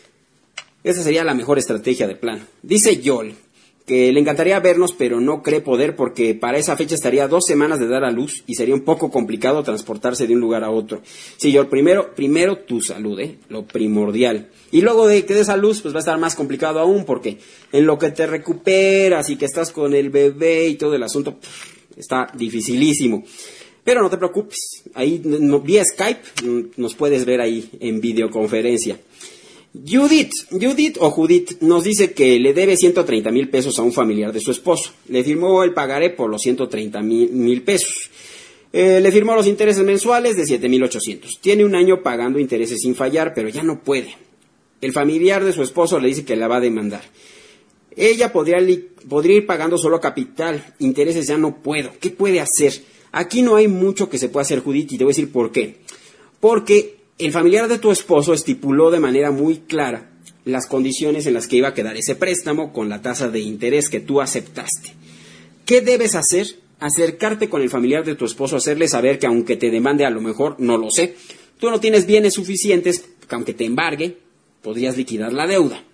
Esa sería la mejor estrategia de plan. Dice Yol que le encantaría vernos, pero no cree poder porque para esa fecha estaría dos semanas de dar a luz y sería un poco complicado transportarse de un lugar a otro. Sí, Yol, primero, primero tu salud, ¿eh? Lo primordial. Y luego de que des a luz, pues va a estar más complicado aún porque en lo que te recuperas y que estás con el bebé y todo el asunto, pff, está dificilísimo. Pero no te preocupes, ahí no, vía Skype nos puedes ver ahí en videoconferencia. Judith, Judith o Judith nos dice que le debe ciento treinta mil pesos a un familiar de su esposo. Le firmó el pagaré por los ciento treinta mil pesos. Eh, le firmó los intereses mensuales de siete mil ochocientos. Tiene un año pagando intereses sin fallar, pero ya no puede. El familiar de su esposo le dice que la va a demandar. Ella podría, li- podría ir pagando solo capital, intereses ya no puedo. ¿Qué puede hacer? Aquí no hay mucho que se pueda hacer, Judith, y te voy a decir por qué. Porque el familiar de tu esposo estipuló de manera muy clara las condiciones en las que iba a quedar ese préstamo con la tasa de interés que tú aceptaste. ¿Qué debes hacer? Acercarte con el familiar de tu esposo, hacerle saber que aunque te demande, a lo mejor, no lo sé, tú no tienes bienes suficientes, que aunque te embargue, podrías liquidar la deuda.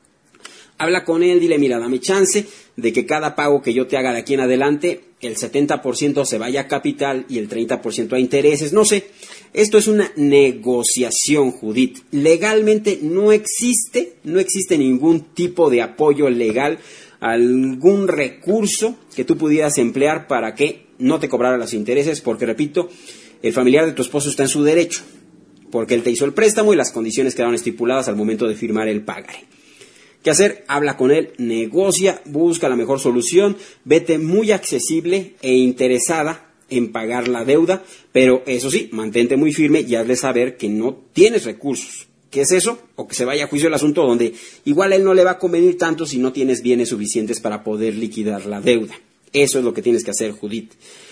Habla con él, dile, mira, dame chance de que cada pago que yo te haga de aquí en adelante, el setenta por ciento se vaya a capital y el treinta por ciento a intereses, no sé. Esto es una negociación, Judith. Legalmente no existe, no existe ningún tipo de apoyo legal, algún recurso que tú pudieras emplear para que no te cobrara los intereses, porque, repito, el familiar de tu esposo está en su derecho, porque él te hizo el préstamo y las condiciones quedaron estipuladas al momento de firmar el pagaré. ¿Qué hacer? Habla con él, negocia, busca la mejor solución, vete muy accesible e interesada en pagar la deuda, pero eso sí, mantente muy firme y hazle saber que no tienes recursos. ¿Qué es eso? O que se vaya a juicio el asunto donde igual a él no le va a convenir tanto si no tienes bienes suficientes para poder liquidar la deuda. Eso es lo que tienes que hacer, Judith.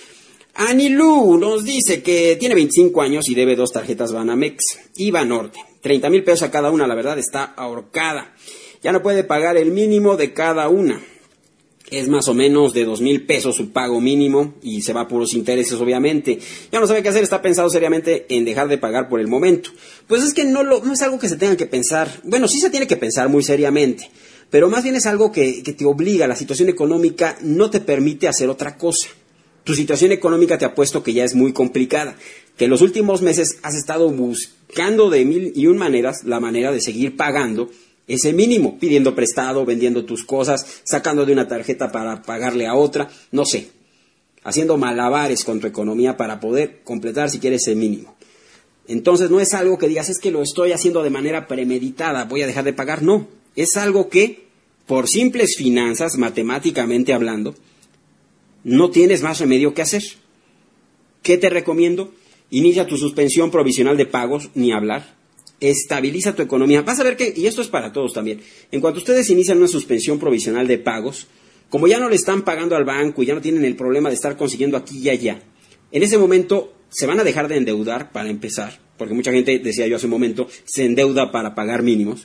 Anilú nos dice que tiene veinticinco años y debe dos tarjetas Banamex y Banorte. treinta mil pesos a cada una, la verdad está ahorcada. Ya no puede pagar el mínimo de cada una. Es más o menos de dos mil pesos su pago mínimo y se va a puros intereses, obviamente. Ya no sabe qué hacer, está pensado seriamente en dejar de pagar por el momento. Pues es que no, lo, no es algo que se tenga que pensar. Bueno, sí se tiene que pensar muy seriamente, pero más bien es algo que, que te obliga. La situación económica no te permite hacer otra cosa. Tu situación económica te apuesto que ya es muy complicada, que en los últimos meses has estado buscando de mil y un maneras la manera de seguir pagando ese mínimo, pidiendo prestado, vendiendo tus cosas, sacando de una tarjeta para pagarle a otra, no sé, haciendo malabares con tu economía para poder completar si quieres ese mínimo. Entonces no es algo que digas, es que lo estoy haciendo de manera premeditada, voy a dejar de pagar, no, es algo que por simples finanzas, matemáticamente hablando, no tienes más remedio que hacer. ¿Qué te recomiendo? Inicia tu suspensión provisional de pagos, ni hablar. Estabiliza tu economía. Vas a ver que, y esto es para todos también, en cuanto ustedes inician una suspensión provisional de pagos, como ya no le están pagando al banco y ya no tienen el problema de estar consiguiendo aquí y allá, en ese momento se van a dejar de endeudar para empezar, porque mucha gente, decía yo hace un momento, se endeuda para pagar mínimos,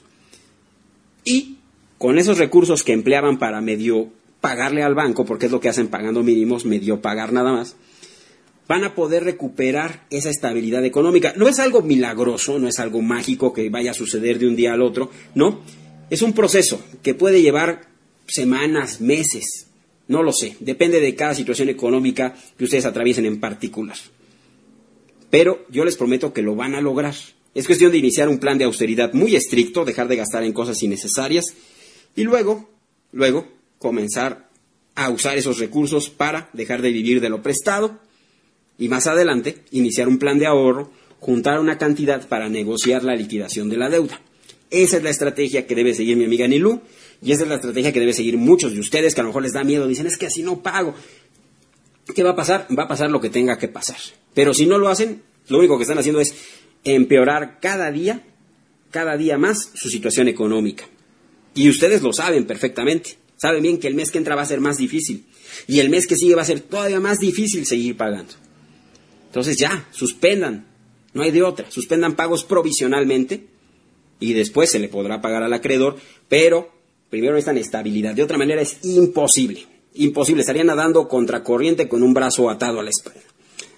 y con esos recursos que empleaban para medio pagarle al banco, porque es lo que hacen pagando mínimos, medio pagar nada más, van a poder recuperar esa estabilidad económica. No es algo milagroso, no es algo mágico que vaya a suceder de un día al otro, no. Es un proceso que puede llevar semanas, meses, no lo sé. Depende de cada situación económica que ustedes atraviesen en particular. Pero yo les prometo que lo van a lograr. Es cuestión de iniciar un plan de austeridad muy estricto, dejar de gastar en cosas innecesarias y luego, luego, comenzar a usar esos recursos para dejar de vivir de lo prestado. Y más adelante, iniciar un plan de ahorro, juntar una cantidad para negociar la liquidación de la deuda. Esa es la estrategia que debe seguir mi amiga Nilú, y esa es la estrategia que debe seguir muchos de ustedes que a lo mejor les da miedo, dicen, es que así no pago. ¿Qué va a pasar? Va a pasar lo que tenga que pasar. Pero si no lo hacen, lo único que están haciendo es empeorar cada día, cada día más su situación económica. Y ustedes lo saben perfectamente. Saben bien que el mes que entra va a ser más difícil, y el mes que sigue va a ser todavía más difícil seguir pagando. Entonces ya, suspendan, no hay de otra, suspendan pagos provisionalmente y después se le podrá pagar al acreedor, pero primero necesitan estabilidad, de otra manera es imposible, imposible, estarían nadando contracorriente con un brazo atado a la espalda.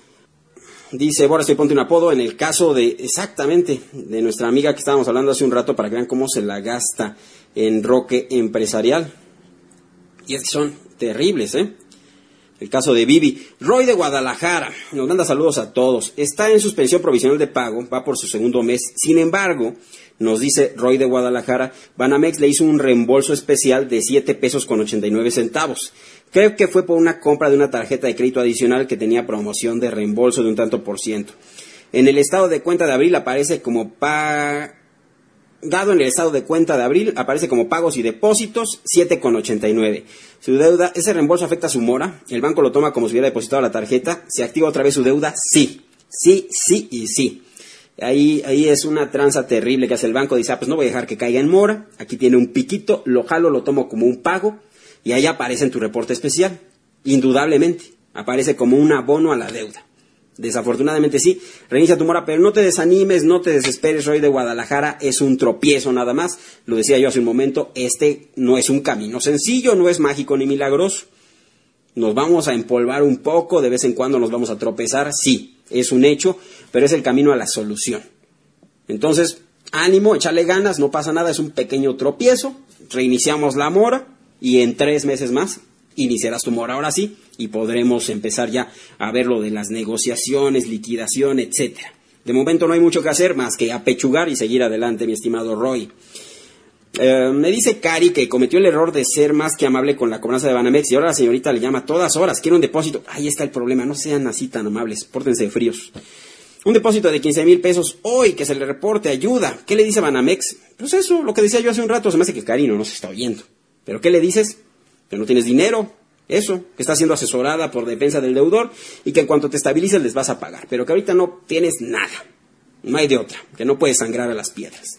Dice, Boras, estoy ponte un apodo en el caso de, exactamente, de nuestra amiga que estábamos hablando hace un rato para que vean cómo se la gasta en roque empresarial. Y es que son terribles, ¿eh? El caso de Vivi. Roy de Guadalajara nos manda saludos a todos. Está en suspensión provisional de pago, va por su segundo mes. Sin embargo, nos dice Roy de Guadalajara, Banamex le hizo un reembolso especial de siete pesos con ochenta y nueve centavos. Creo que fue por una compra de una tarjeta de crédito adicional que tenía promoción de reembolso de un tanto por ciento. En el estado de cuenta de abril aparece como pa... Dado en el estado de cuenta de abril, aparece como pagos y depósitos, siete con ochenta y nueve. Su deuda, ese reembolso afecta a su mora, el banco lo toma como si hubiera depositado la tarjeta, ¿se activa otra vez su deuda? Sí, sí, sí y sí. Ahí, ahí es una tranza terrible que hace el banco, dice, ah, pues no voy a dejar que caiga en mora, aquí tiene un piquito, lo jalo, lo tomo como un pago, y ahí aparece en tu reporte especial, indudablemente, aparece como un abono a la deuda. Desafortunadamente sí, reinicia tu mora, pero no te desanimes, no te desesperes, Roy de Guadalajara, es un tropiezo nada más, lo decía yo hace un momento, este no es un camino sencillo, no es mágico ni milagroso, nos vamos a empolvar un poco, de vez en cuando nos vamos a tropezar, sí, es un hecho, pero es el camino a la solución. Entonces, ánimo, échale ganas, no pasa nada, es un pequeño tropiezo, reiniciamos la mora y en tres meses más iniciarás tu mora ahora sí y podremos empezar ya a ver lo de las negociaciones, liquidación, etcétera. De momento no hay mucho que hacer más que apechugar y seguir adelante, mi estimado Roy. Eh, me dice Cari que cometió el error de ser más que amable con la cobranza de Banamex y ahora la señorita le llama a todas horas, quiere un depósito. Ahí está el problema, no sean así tan amables, pórtense fríos. Un depósito de quince mil pesos hoy, que se le reporte ayuda. ¿Qué le dice Banamex? Pues eso, lo que decía yo hace un rato, se me hace que Cari no nos está oyendo. ¿Pero qué le dices? Que no tienes dinero, eso, que estás siendo asesorada por defensa del deudor y que en cuanto te estabilices les vas a pagar, pero que ahorita no tienes nada, no hay de otra, que no puedes sangrar a las piedras.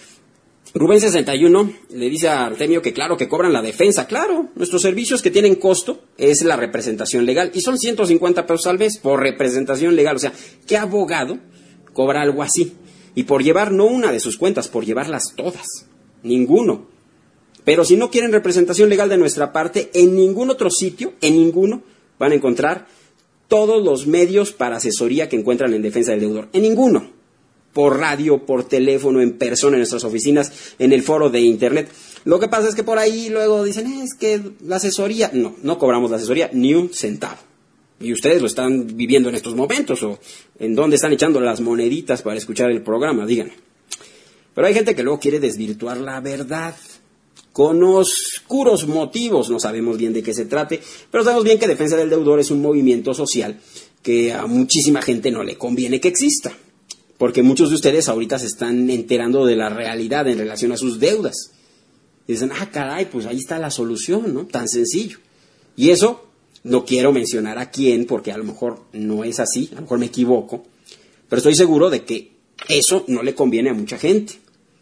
Rubén sesenta y uno le dice a Artemio que claro que cobran la defensa, claro, nuestros servicios que tienen costo es la representación legal y son ciento cincuenta pesos al mes por representación legal, o sea, ¿qué abogado cobra algo así? Y por llevar no una de sus cuentas, por llevarlas todas, ninguno. Pero si no quieren representación legal de nuestra parte, en ningún otro sitio, en ninguno, van a encontrar todos los medios para asesoría que encuentran en defensa del deudor. En ninguno. Por radio, por teléfono, en persona, en nuestras oficinas, en el foro de internet. Lo que pasa es que por ahí luego dicen, eh, es que la asesoría... No, no cobramos la asesoría ni un centavo. Y ustedes lo están viviendo en estos momentos, o en dónde están echando las moneditas para escuchar el programa, díganme. Pero hay gente que luego quiere desvirtuar la verdad. Con oscuros motivos, no sabemos bien de qué se trate, pero sabemos bien que Defensa del Deudor es un movimiento social que a muchísima gente no le conviene que exista, porque muchos de ustedes ahorita se están enterando de la realidad en relación a sus deudas. Y dicen, ah, caray, pues ahí está la solución, ¿no? Tan sencillo. Y eso, no quiero mencionar a quién, porque a lo mejor no es así, a lo mejor me equivoco, pero estoy seguro de que eso no le conviene a mucha gente.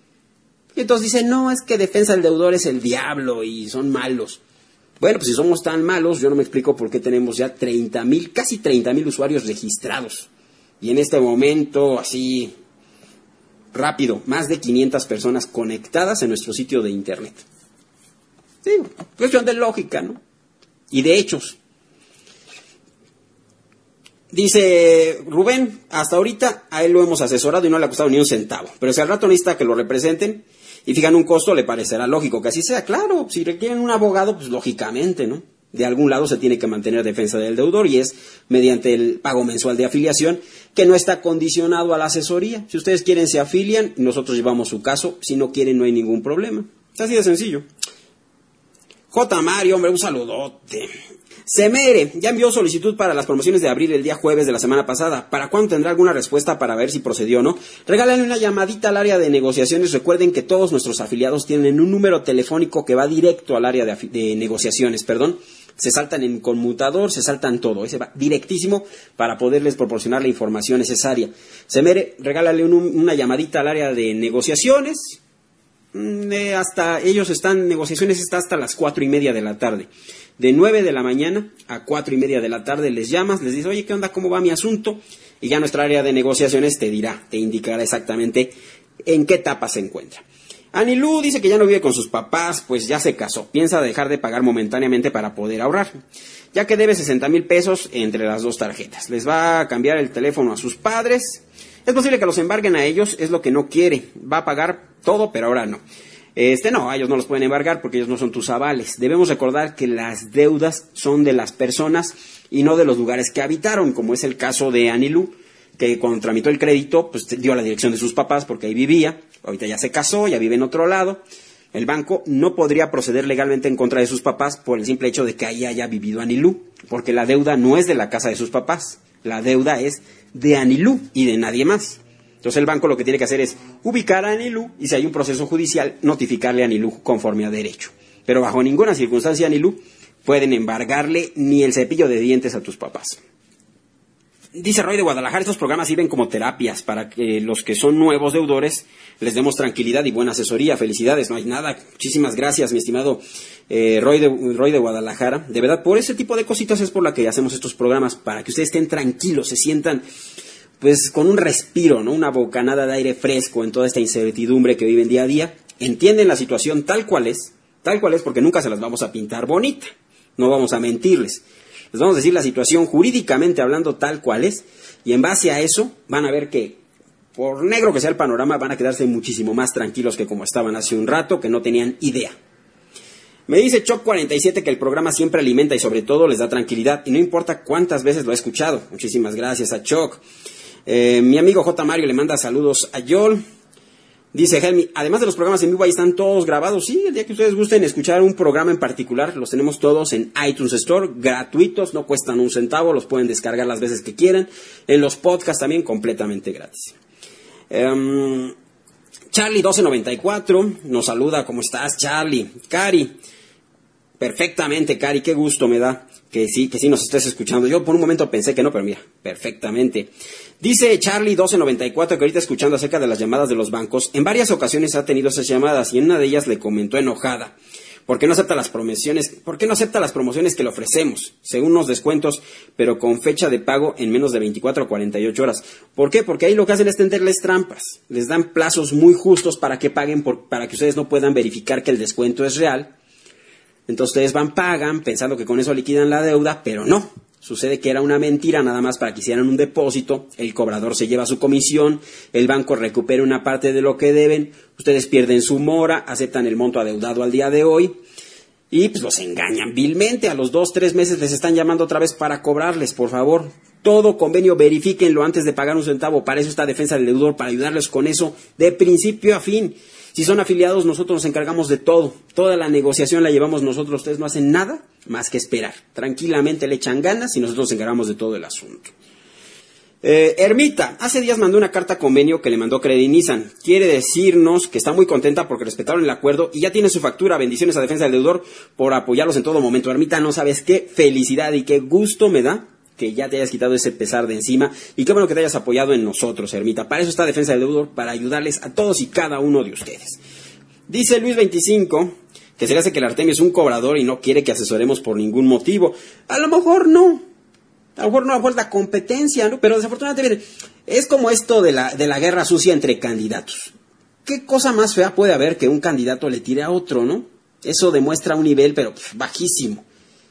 Y entonces dicen, no, es que Defensa del Deudor es el diablo y son malos. Bueno, pues si somos tan malos, yo no me explico por qué tenemos ya treinta mil, casi treinta mil usuarios registrados. Y en este momento, así, rápido, más de quinientas personas conectadas en nuestro sitio de internet. Sí, cuestión de lógica, ¿no? Y de hechos. Dice Rubén, hasta ahorita a él lo hemos asesorado y no le ha costado ni un centavo. Pero si al rato necesita que lo representen y fijan un costo, le parecerá lógico que así sea. Claro, si requieren un abogado, pues lógicamente, ¿no? De algún lado se tiene que mantener defensa del deudor y es mediante el pago mensual de afiliación que no está condicionado a la asesoría. Si ustedes quieren, se afilian, nosotros llevamos su caso. Si no quieren, no hay ningún problema. Es así de sencillo. J. Mario, hombre, un saludote. Semere, ya envió solicitud para las promociones de abril el día jueves de la semana pasada. ¿Para cuándo tendrá alguna respuesta para ver si procedió o no? Regálenle una llamadita al área de negociaciones. Recuerden que todos nuestros afiliados tienen un número telefónico que va directo al área de, de negociaciones, perdón. Se saltan en conmutador, se saltan todo. Ese va directísimo para poderles proporcionar la información necesaria. Semere, regálale un, una llamadita al área de negociaciones. Eh, hasta ellos están, negociaciones está hasta las cuatro y media de la tarde. De nueve de la mañana a cuatro y media de la tarde les llamas, les dices, oye, ¿qué onda? ¿Cómo va mi asunto? Y ya nuestra área de negociaciones te dirá, te indicará exactamente en qué etapa se encuentra. Anilú dice que ya no vive con sus papás, pues ya se casó. Piensa dejar de pagar momentáneamente para poder ahorrar, ya que debe sesenta mil pesos entre las dos tarjetas. Les va a cambiar el teléfono a sus padres. Es posible que los embarguen a ellos, es lo que no quiere. Va a pagar todo, pero ahora no. Este no, a ellos no los pueden embargar porque ellos no son tus avales. Debemos recordar que las deudas son de las personas y no de los lugares que habitaron, como es el caso de Anilú, que cuando tramitó el crédito, pues dio la dirección de sus papás porque ahí vivía. Ahorita ya se casó, ya vive en otro lado. El banco no podría proceder legalmente en contra de sus papás por el simple hecho de que ahí haya vivido Anilú, porque la deuda no es de la casa de sus papás, la deuda es de Anilú y de nadie más. Entonces el banco lo que tiene que hacer es ubicar a Anilú y si hay un proceso judicial, notificarle a Anilú conforme a derecho. Pero bajo ninguna circunstancia, Anilú, pueden embargarle ni el cepillo de dientes a tus papás. Dice Roy de Guadalajara, estos programas sirven como terapias para que los que son nuevos deudores les demos tranquilidad y buena asesoría. Felicidades, no hay nada. Muchísimas gracias, mi estimado eh, Roy, de, Roy de Guadalajara. De verdad, por ese tipo de cositas es por la que hacemos estos programas, para que ustedes estén tranquilos, se sientan pues con un respiro, ¿no? Una bocanada de aire fresco en toda esta incertidumbre que viven día a día. Entienden la situación tal cual es, tal cual es, porque nunca se las vamos a pintar bonita, no vamos a mentirles. Les vamos a decir la situación jurídicamente hablando tal cual es, y en base a eso van a ver que, por negro que sea el panorama, van a quedarse muchísimo más tranquilos que como estaban hace un rato, que no tenían idea. Me dice Choc cuarenta y siete que el programa siempre alimenta y sobre todo les da tranquilidad, y no importa cuántas veces lo he escuchado. Muchísimas gracias a Choc. Eh, mi amigo J. Mario le manda saludos a Yol. Dice Helmi, además de los programas en vivo, ahí están todos grabados. Sí, el día que ustedes gusten escuchar un programa en particular, los tenemos todos en iTunes Store, gratuitos, no cuestan un centavo, los pueden descargar las veces que quieran. En los podcasts también, completamente gratis. Um, Charlie doce noventa y cuatro nos saluda, ¿cómo estás, Charlie? Cari, perfectamente, Cari, qué gusto me da que sí, que sí nos estés escuchando. Yo por un momento pensé que no, pero mira, perfectamente. Dice Charlie doce noventa y cuatro que ahorita escuchando acerca de las llamadas de los bancos, en varias ocasiones ha tenido esas llamadas y en una de ellas le comentó enojada. ¿Por qué no acepta las promociones? ¿Por qué no acepta las promociones que le ofrecemos? Según unos descuentos, pero con fecha de pago en menos de veinticuatro a cuarenta y ocho horas. ¿Por qué? Porque ahí lo que hacen es tenderles trampas. Les dan plazos muy justos para que paguen, por, para que ustedes no puedan verificar que el descuento es real. Entonces ustedes van, pagan, pensando que con eso liquidan la deuda, pero no. Sucede que era una mentira nada más para que hicieran un depósito, el cobrador se lleva su comisión, el banco recupera una parte de lo que deben, ustedes pierden su mora, aceptan el monto adeudado al día de hoy y pues los engañan vilmente. A los dos, tres meses les están llamando otra vez para cobrarles, por favor. Todo convenio, verifíquenlo antes de pagar un centavo. Para eso está Defensa del Deudor, para ayudarles con eso de principio a fin. Si son afiliados, nosotros nos encargamos de todo. Toda la negociación la llevamos nosotros. Ustedes no hacen nada más que esperar. Tranquilamente le echan ganas y nosotros nos encargamos de todo el asunto. Eh, Ermita, hace días mandó una carta convenio que le mandó Credit Nissan. Quiere decirnos que está muy contenta porque respetaron el acuerdo y ya tiene su factura. Bendiciones a Defensa del Deudor por apoyarlos en todo momento. Ermita, no sabes qué felicidad y qué gusto me da que ya te hayas quitado ese pesar de encima, y qué bueno que te hayas apoyado en nosotros, Ermita. Para eso está Defensa del Deudor, para ayudarles a todos y cada uno de ustedes. Dice Luis veinticinco que se le hace que el Artemio es un cobrador y no quiere que asesoremos por ningún motivo. A lo mejor no, a lo mejor no, a lo mejor la competencia, ¿no? Pero desafortunadamente, es como esto de la, de la guerra sucia entre candidatos. ¿Qué cosa más fea puede haber que un candidato le tire a otro, no? Eso demuestra un nivel, pero pff, bajísimo.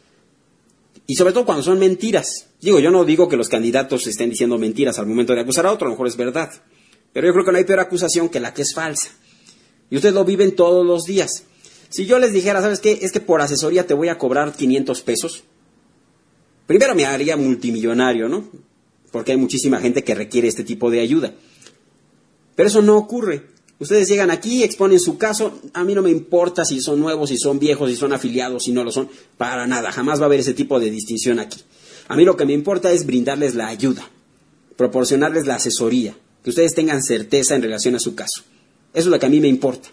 Y sobre todo cuando son mentiras. Digo, yo no digo que los candidatos estén diciendo mentiras al momento de acusar a otro, a lo mejor es verdad. Pero yo creo que no hay peor acusación que la que es falsa. Y ustedes lo viven todos los días. Si yo les dijera, ¿sabes qué? Es que por asesoría te voy a cobrar quinientos pesos. Primero me haría multimillonario, ¿no? Porque hay muchísima gente que requiere este tipo de ayuda. Pero eso no ocurre. Ustedes llegan aquí, exponen su caso, a mí no me importa si son nuevos, si son viejos, si son afiliados, si no lo son, para nada, jamás va a haber ese tipo de distinción aquí. A mí lo que me importa es brindarles la ayuda, proporcionarles la asesoría, que ustedes tengan certeza en relación a su caso. Eso es lo que a mí me importa.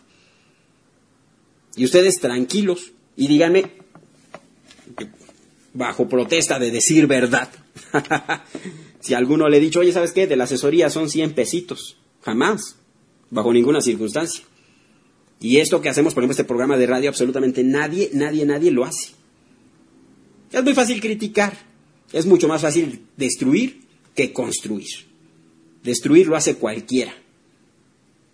Y ustedes tranquilos y díganme, bajo protesta de decir verdad, si a alguno le he dicho, oye, ¿sabes qué? De la asesoría son cien pesitos, jamás. Bajo ninguna circunstancia. Y esto que hacemos, por ejemplo, este programa de radio, absolutamente nadie, nadie, nadie lo hace. Es muy fácil criticar. Es mucho más fácil destruir que construir. Destruir lo hace cualquiera.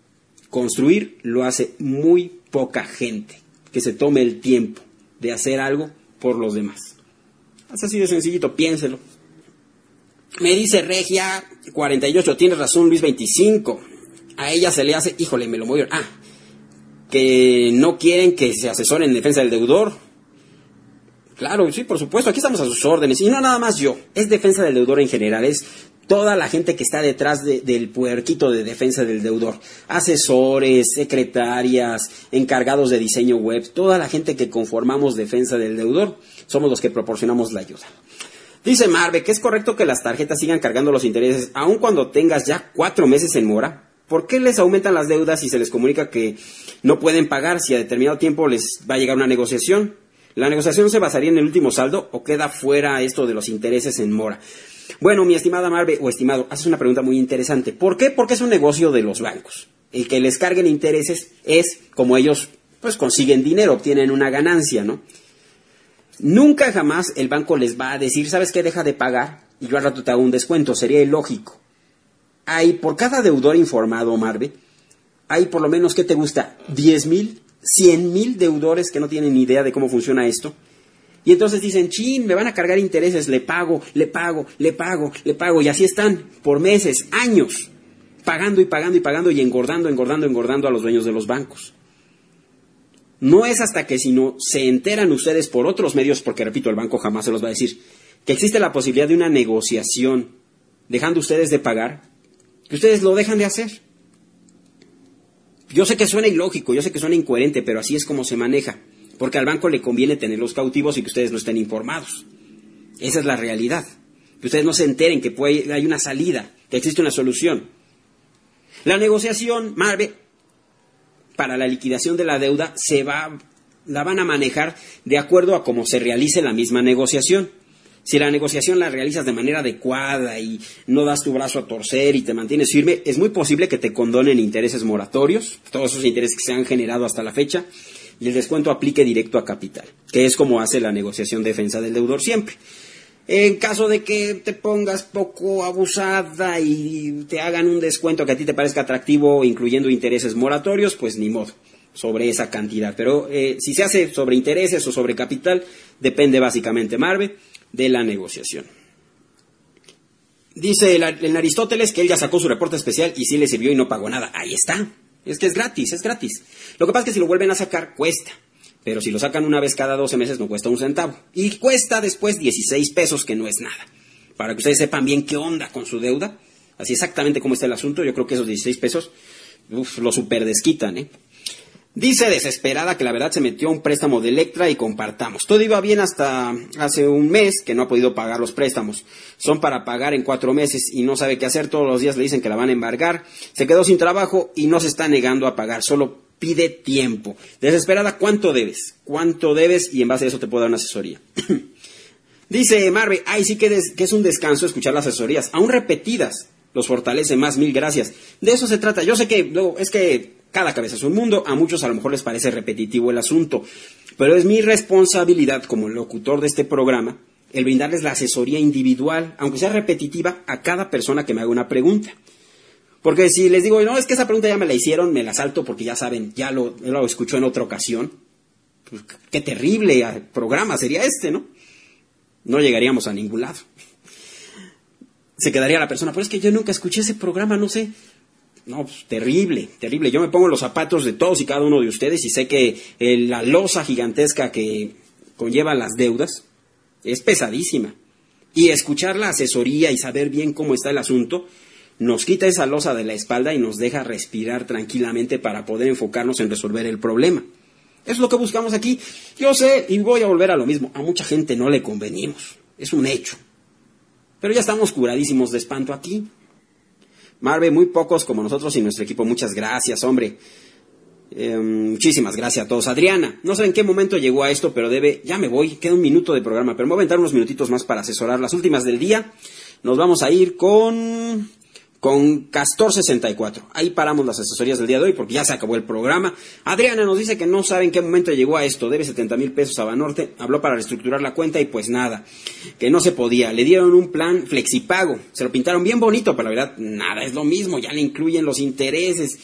Construir lo hace muy poca gente que se tome el tiempo de hacer algo por los demás. Es así de sencillito, piénselo. Me dice Regia cuarenta y ocho, tienes razón Luis veinticinco. A ella se le hace, híjole, me lo movió. Ah, que no quieren que se asesoren en defensa del deudor. Claro, sí, por supuesto, aquí estamos a sus órdenes. Y no nada más yo, es defensa del deudor en general, es toda la gente que está detrás de, del puerquito de defensa del deudor. Asesores, secretarias, encargados de diseño web, toda la gente que conformamos defensa del deudor, somos los que proporcionamos la ayuda. Dice Marve que es correcto que las tarjetas sigan cargando los intereses, aun cuando tengas ya cuatro meses en mora. ¿Por qué les aumentan las deudas y se les comunica que no pueden pagar si a determinado tiempo les va a llegar una negociación? ¿La negociación se basaría en el último saldo o queda fuera esto de los intereses en mora? Bueno, mi estimada Marve, o estimado, haces una pregunta muy interesante. ¿Por qué? Porque es un negocio de los bancos. El que les carguen intereses es como ellos pues consiguen dinero, obtienen una ganancia, ¿no? Nunca jamás el banco les va a decir, ¿sabes qué? Deja de pagar y yo al rato te hago un descuento. Sería ilógico. Hay, por cada deudor informado, Marve, hay por lo menos, ¿qué te gusta? ¿diez mil? ¿cien mil deudores que no tienen ni idea de cómo funciona esto? Y entonces dicen, chin, me van a cargar intereses, le pago, le pago, le pago, le pago. Y así están por meses, años, pagando y pagando y pagando y engordando, engordando, engordando a los dueños de los bancos. No es hasta que si no se enteran ustedes por otros medios, porque repito, el banco jamás se los va a decir, que existe la posibilidad de una negociación dejando ustedes de pagar, que ustedes lo dejan de hacer. Yo sé que suena ilógico, yo sé que suena incoherente, pero así es como se maneja. Porque al banco le conviene tenerlos cautivos y que ustedes no estén informados. Esa es la realidad. Que ustedes no se enteren que puede, hay una salida, que existe una solución. La negociación, Marve, para la liquidación de la deuda, se va, la van a manejar de acuerdo a cómo se realice la misma negociación. Si la negociación la realizas de manera adecuada y no das tu brazo a torcer y te mantienes firme, es muy posible que te condonen intereses moratorios, todos esos intereses que se han generado hasta la fecha, y el descuento aplique directo a capital, que es como hace la negociación de defensa del deudor siempre. En caso de que te pongas poco abusada y te hagan un descuento que a ti te parezca atractivo, incluyendo intereses moratorios, pues ni modo, sobre esa cantidad. Pero eh, si se hace sobre intereses o sobre capital, depende básicamente, Marve, de la negociación. Dice el, el Aristóteles que él ya sacó su reporte especial y sí le sirvió y no pagó nada. Ahí está. Es que es gratis, es gratis. Lo que pasa es que si lo vuelven a sacar, cuesta. Pero si lo sacan una vez cada doce meses, no cuesta un centavo. Y cuesta después dieciséis pesos, que no es nada. Para que ustedes sepan bien qué onda con su deuda, así exactamente cómo está el asunto, yo creo que esos dieciséis pesos uf, lo super desquitan, ¿eh? Dice desesperada que la verdad se metió a un préstamo de Electra y compartamos. Todo iba bien hasta hace un mes que no ha podido pagar los préstamos. Son para pagar en cuatro meses y no sabe qué hacer. Todos los días le dicen que la van a embargar. Se quedó sin trabajo y no se está negando a pagar. Solo pide tiempo. Desesperada, ¿cuánto debes? ¿Cuánto debes? Y en base a eso te puedo dar una asesoría. Dice Marve, ay, sí que, des, que es un descanso escuchar las asesorías, aún repetidas. Los fortalece más, mil gracias. De eso se trata. Yo sé que no, es que cada cabeza es un mundo, a muchos a lo mejor les parece repetitivo el asunto, pero es mi responsabilidad como locutor de este programa el brindarles la asesoría individual, aunque sea repetitiva, a cada persona que me haga una pregunta. Porque si les digo, no, es que esa pregunta ya me la hicieron, me la salto porque ya saben, ya lo, lo escuchó en otra ocasión, pues qué terrible programa sería este, ¿no? No llegaríamos a ningún lado. Se quedaría la persona, pero es que yo nunca escuché ese programa, no sé. No, pues, terrible, terrible. Yo me pongo en los zapatos de todos y cada uno de ustedes y sé que eh, la losa gigantesca que conlleva las deudas es pesadísima. Y escuchar la asesoría y saber bien cómo está el asunto nos quita esa losa de la espalda y nos deja respirar tranquilamente para poder enfocarnos en resolver el problema. Eso es lo que buscamos aquí. Yo sé, y voy a volver a lo mismo, a mucha gente no le convenimos. Es un hecho. Pero ya estamos curadísimos de espanto aquí. Marve, muy pocos como nosotros y nuestro equipo, muchas gracias, hombre. Eh, muchísimas gracias a todos. Adriana, no sé en qué momento llegó a esto, pero debe, ya me voy, queda un minuto de programa, pero me voy a aventar unos minutitos más para asesorar las últimas del día. Nos vamos a ir con, con Castor sesenta y cuatro. Ahí paramos las asesorías del día de hoy porque ya se acabó el programa. Adriana nos dice que no sabe en qué momento llegó a esto, debe setenta mil pesos a Banorte, habló para reestructurar la cuenta y pues nada, que no se podía. Le dieron un plan flexipago, se lo pintaron bien bonito, pero la verdad nada, es lo mismo, ya le incluyen los intereses.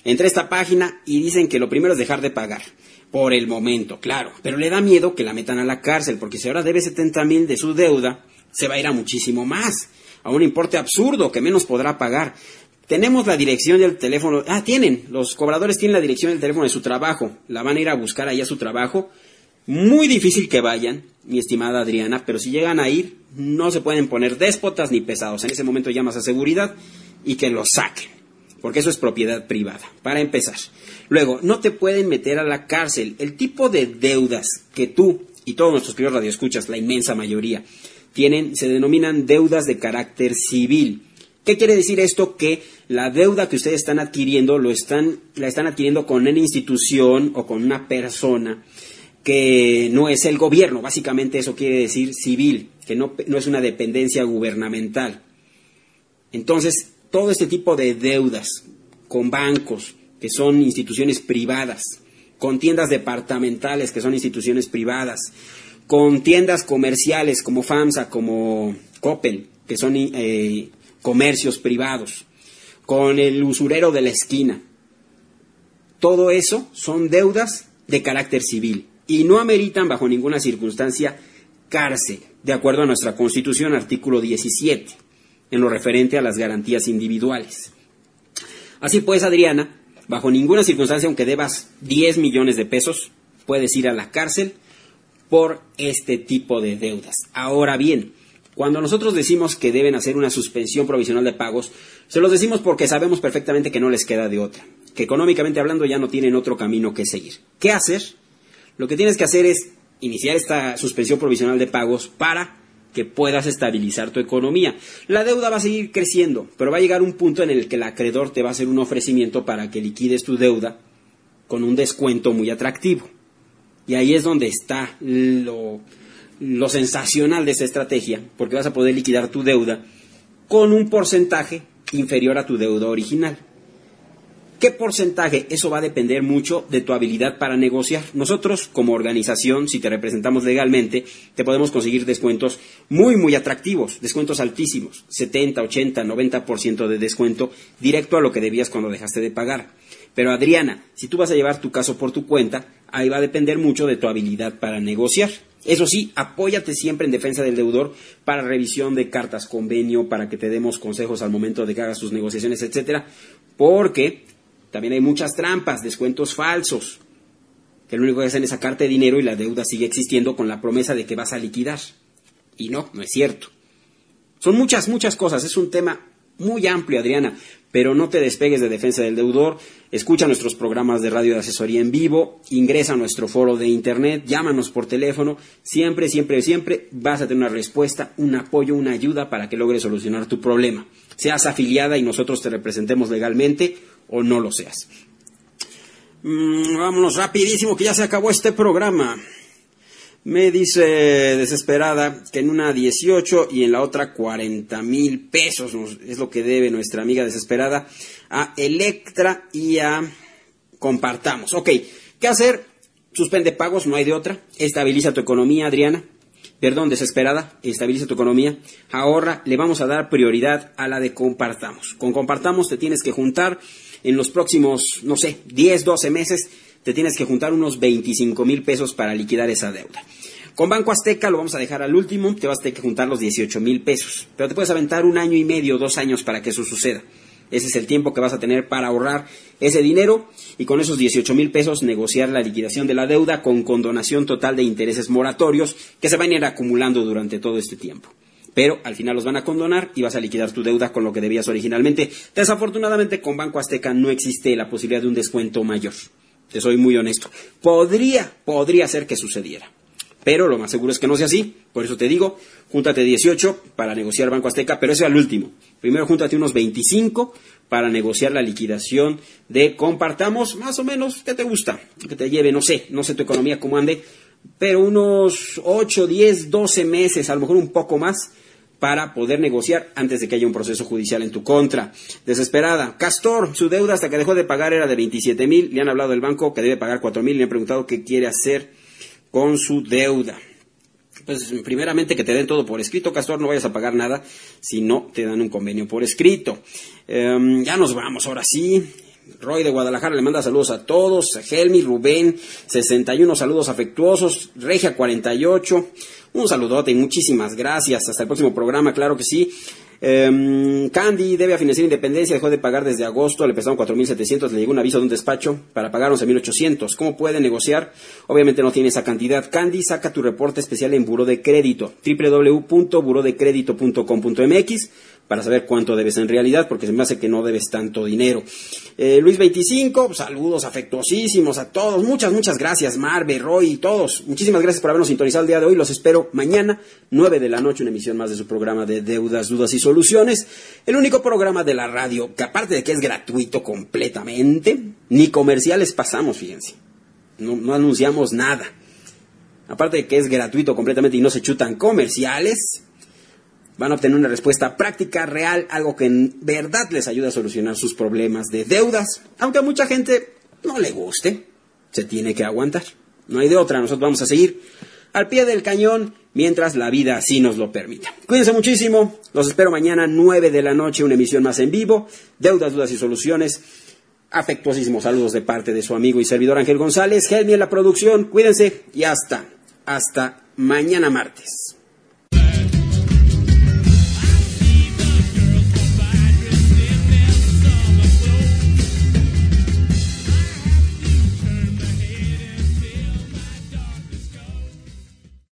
Entré a esta página y dicen que lo primero es dejar de pagar. Por el momento, claro. Pero le da miedo que la metan a la cárcel, porque si ahora debe setenta mil de su deuda, se va a ir a muchísimo más. A un importe absurdo que menos podrá pagar. Tenemos la dirección del teléfono. Ah, tienen. Los cobradores tienen la dirección del teléfono de su trabajo. La van a ir a buscar allá a su trabajo. Muy difícil que vayan, mi estimada Adriana, pero si llegan a ir, no se pueden poner déspotas ni pesados. En ese momento llamas a seguridad y que los saquen, porque eso es propiedad privada, para empezar. Luego, no te pueden meter a la cárcel. El tipo de deudas que tú y todos nuestros queridos radioescuchas, la inmensa mayoría, tienen, se denominan deudas de carácter civil. ¿Qué quiere decir esto? Que la deuda que ustedes están adquiriendo, lo están, la están adquiriendo con una institución o con una persona que no es el gobierno. Básicamente eso quiere decir civil, que no, no es una dependencia gubernamental. Entonces, todo este tipo de deudas con bancos, que son instituciones privadas, con tiendas departamentales, que son instituciones privadas, con tiendas comerciales como FAMSA, como Coppel, que son eh, comercios privados, con el usurero de la esquina. Todo eso son deudas de carácter civil y no ameritan bajo ninguna circunstancia cárcel, de acuerdo a nuestra Constitución, artículo diecisiete, en lo referente a las garantías individuales. Así pues, Adriana, bajo ninguna circunstancia, aunque debas diez millones de pesos, puedes ir a la cárcel por este tipo de deudas. Ahora bien, cuando nosotros decimos que deben hacer una suspensión provisional de pagos, se los decimos porque sabemos perfectamente que no les queda de otra, que económicamente hablando ya no tienen otro camino que seguir. ¿Qué hacer? Lo que tienes que hacer es iniciar esta suspensión provisional de pagos para que puedas estabilizar tu economía. La deuda va a seguir creciendo, pero va a llegar un punto en el que el acreedor te va a hacer un ofrecimiento para que liquides tu deuda con un descuento muy atractivo. Y ahí es donde está lo, lo sensacional de esta estrategia, porque vas a poder liquidar tu deuda con un porcentaje inferior a tu deuda original. ¿Qué porcentaje? Eso va a depender mucho de tu habilidad para negociar. Nosotros, como organización, si te representamos legalmente, te podemos conseguir descuentos muy, muy atractivos, descuentos altísimos, setenta, ochenta, noventa por ciento de descuento directo a lo que debías cuando dejaste de pagar. Pero Adriana, si tú vas a llevar tu caso por tu cuenta, ahí va a depender mucho de tu habilidad para negociar. Eso sí, apóyate siempre en defensa del deudor para revisión de cartas convenio, para que te demos consejos al momento de que hagas tus negociaciones, etcétera, porque también hay muchas trampas, descuentos falsos, que lo único que hacen es sacarte dinero y la deuda sigue existiendo con la promesa de que vas a liquidar. Y no, no es cierto. Son muchas, muchas cosas. Es un tema muy amplio, Adriana, pero no te despegues de defensa del deudor. Escucha nuestros programas de radio de asesoría en vivo, ingresa a nuestro foro de internet, llámanos por teléfono. Siempre, siempre, siempre vas a tener una respuesta, un apoyo, una ayuda para que logres solucionar tu problema. Seas afiliada y nosotros te representemos legalmente o no lo seas. Mm, vámonos rapidísimo que ya se acabó este programa. Me dice desesperada que en una dieciocho y en la otra cuarenta mil pesos es lo que debe nuestra amiga desesperada a Electra y a Compartamos. Ok, ¿qué hacer? Suspende pagos, no hay de otra. Estabiliza tu economía, Adriana. Perdón, desesperada, estabiliza tu economía. Ahorra, le vamos a dar prioridad a la de Compartamos. Con Compartamos te tienes que juntar en los próximos, no sé, diez, doce meses. Te tienes que juntar unos veinticinco mil pesos para liquidar esa deuda. Con Banco Azteca lo vamos a dejar al último, te vas a tener que juntar los dieciocho mil pesos. Pero te puedes aventar un año y medio, dos años para que eso suceda. Ese es el tiempo que vas a tener para ahorrar ese dinero y con esos dieciocho mil pesos negociar la liquidación de la deuda con condonación total de intereses moratorios que se van a ir acumulando durante todo este tiempo. Pero al final los van a condonar y vas a liquidar tu deuda con lo que debías originalmente. Desafortunadamente con Banco Azteca no existe la posibilidad de un descuento mayor. Te soy muy honesto. Podría, podría ser que sucediera. Pero lo más seguro es que no sea así. Por eso te digo, júntate dieciocho para negociar Banco Azteca, pero eso al último. Primero júntate unos veinticinco para negociar la liquidación de Compartamos. Más o menos, ¿qué te gusta? Que te lleve, no sé, no sé tu economía cómo ande, pero unos ocho, diez, doce meses, a lo mejor un poco más, para poder negociar antes de que haya un proceso judicial en tu contra. Desesperada. Castor, su deuda hasta que dejó de pagar era de veintisiete mil. Le han hablado del banco que debe pagar cuatro mil. Le han preguntado qué quiere hacer con su deuda. Pues primeramente que te den todo por escrito, Castor, no vayas a pagar nada si no te dan un convenio por escrito. Eh, ya nos vamos, ahora sí. Roy de Guadalajara le manda saludos a todos. Helmi, Rubén, sesenta y uno saludos afectuosos. Regia cuarenta y ocho, un saludote y muchísimas gracias. Hasta el próximo programa, claro que sí. Um, Candy debe a Financiera Independencia, dejó de pagar desde agosto, le prestaron cuatro mil setecientos, le llegó un aviso de un despacho para pagar once mil ochocientos. ¿Cómo puede negociar? Obviamente no tiene esa cantidad. Candy, saca tu reporte especial en Buró de Crédito, doble u doble u doble u punto buró de crédito punto com punto m x, para saber cuánto debes en realidad, porque se me hace que no debes tanto dinero. Eh, Luis veinticinco, saludos afectuosísimos a todos, muchas, muchas gracias, Marve, Roy, todos, muchísimas gracias por habernos sintonizado el día de hoy, los espero mañana, nueve de la noche, una emisión más de su programa de Deudas, Dudas y Soluciones, el único programa de la radio que aparte de que es gratuito completamente, ni comerciales pasamos, fíjense, no, no anunciamos nada, aparte de que es gratuito completamente y no se chutan comerciales, van a obtener una respuesta práctica, real, algo que en verdad les ayude a solucionar sus problemas de deudas. Aunque a mucha gente no le guste, se tiene que aguantar. No hay de otra, nosotros vamos a seguir al pie del cañón mientras la vida así nos lo permita. Cuídense muchísimo, los espero mañana, nueve de la noche, una emisión más en vivo. Deudas, Dudas y Soluciones. Afectuosísimos saludos de parte de su amigo y servidor Ángel González. Helmi en la producción, cuídense y hasta, hasta mañana martes.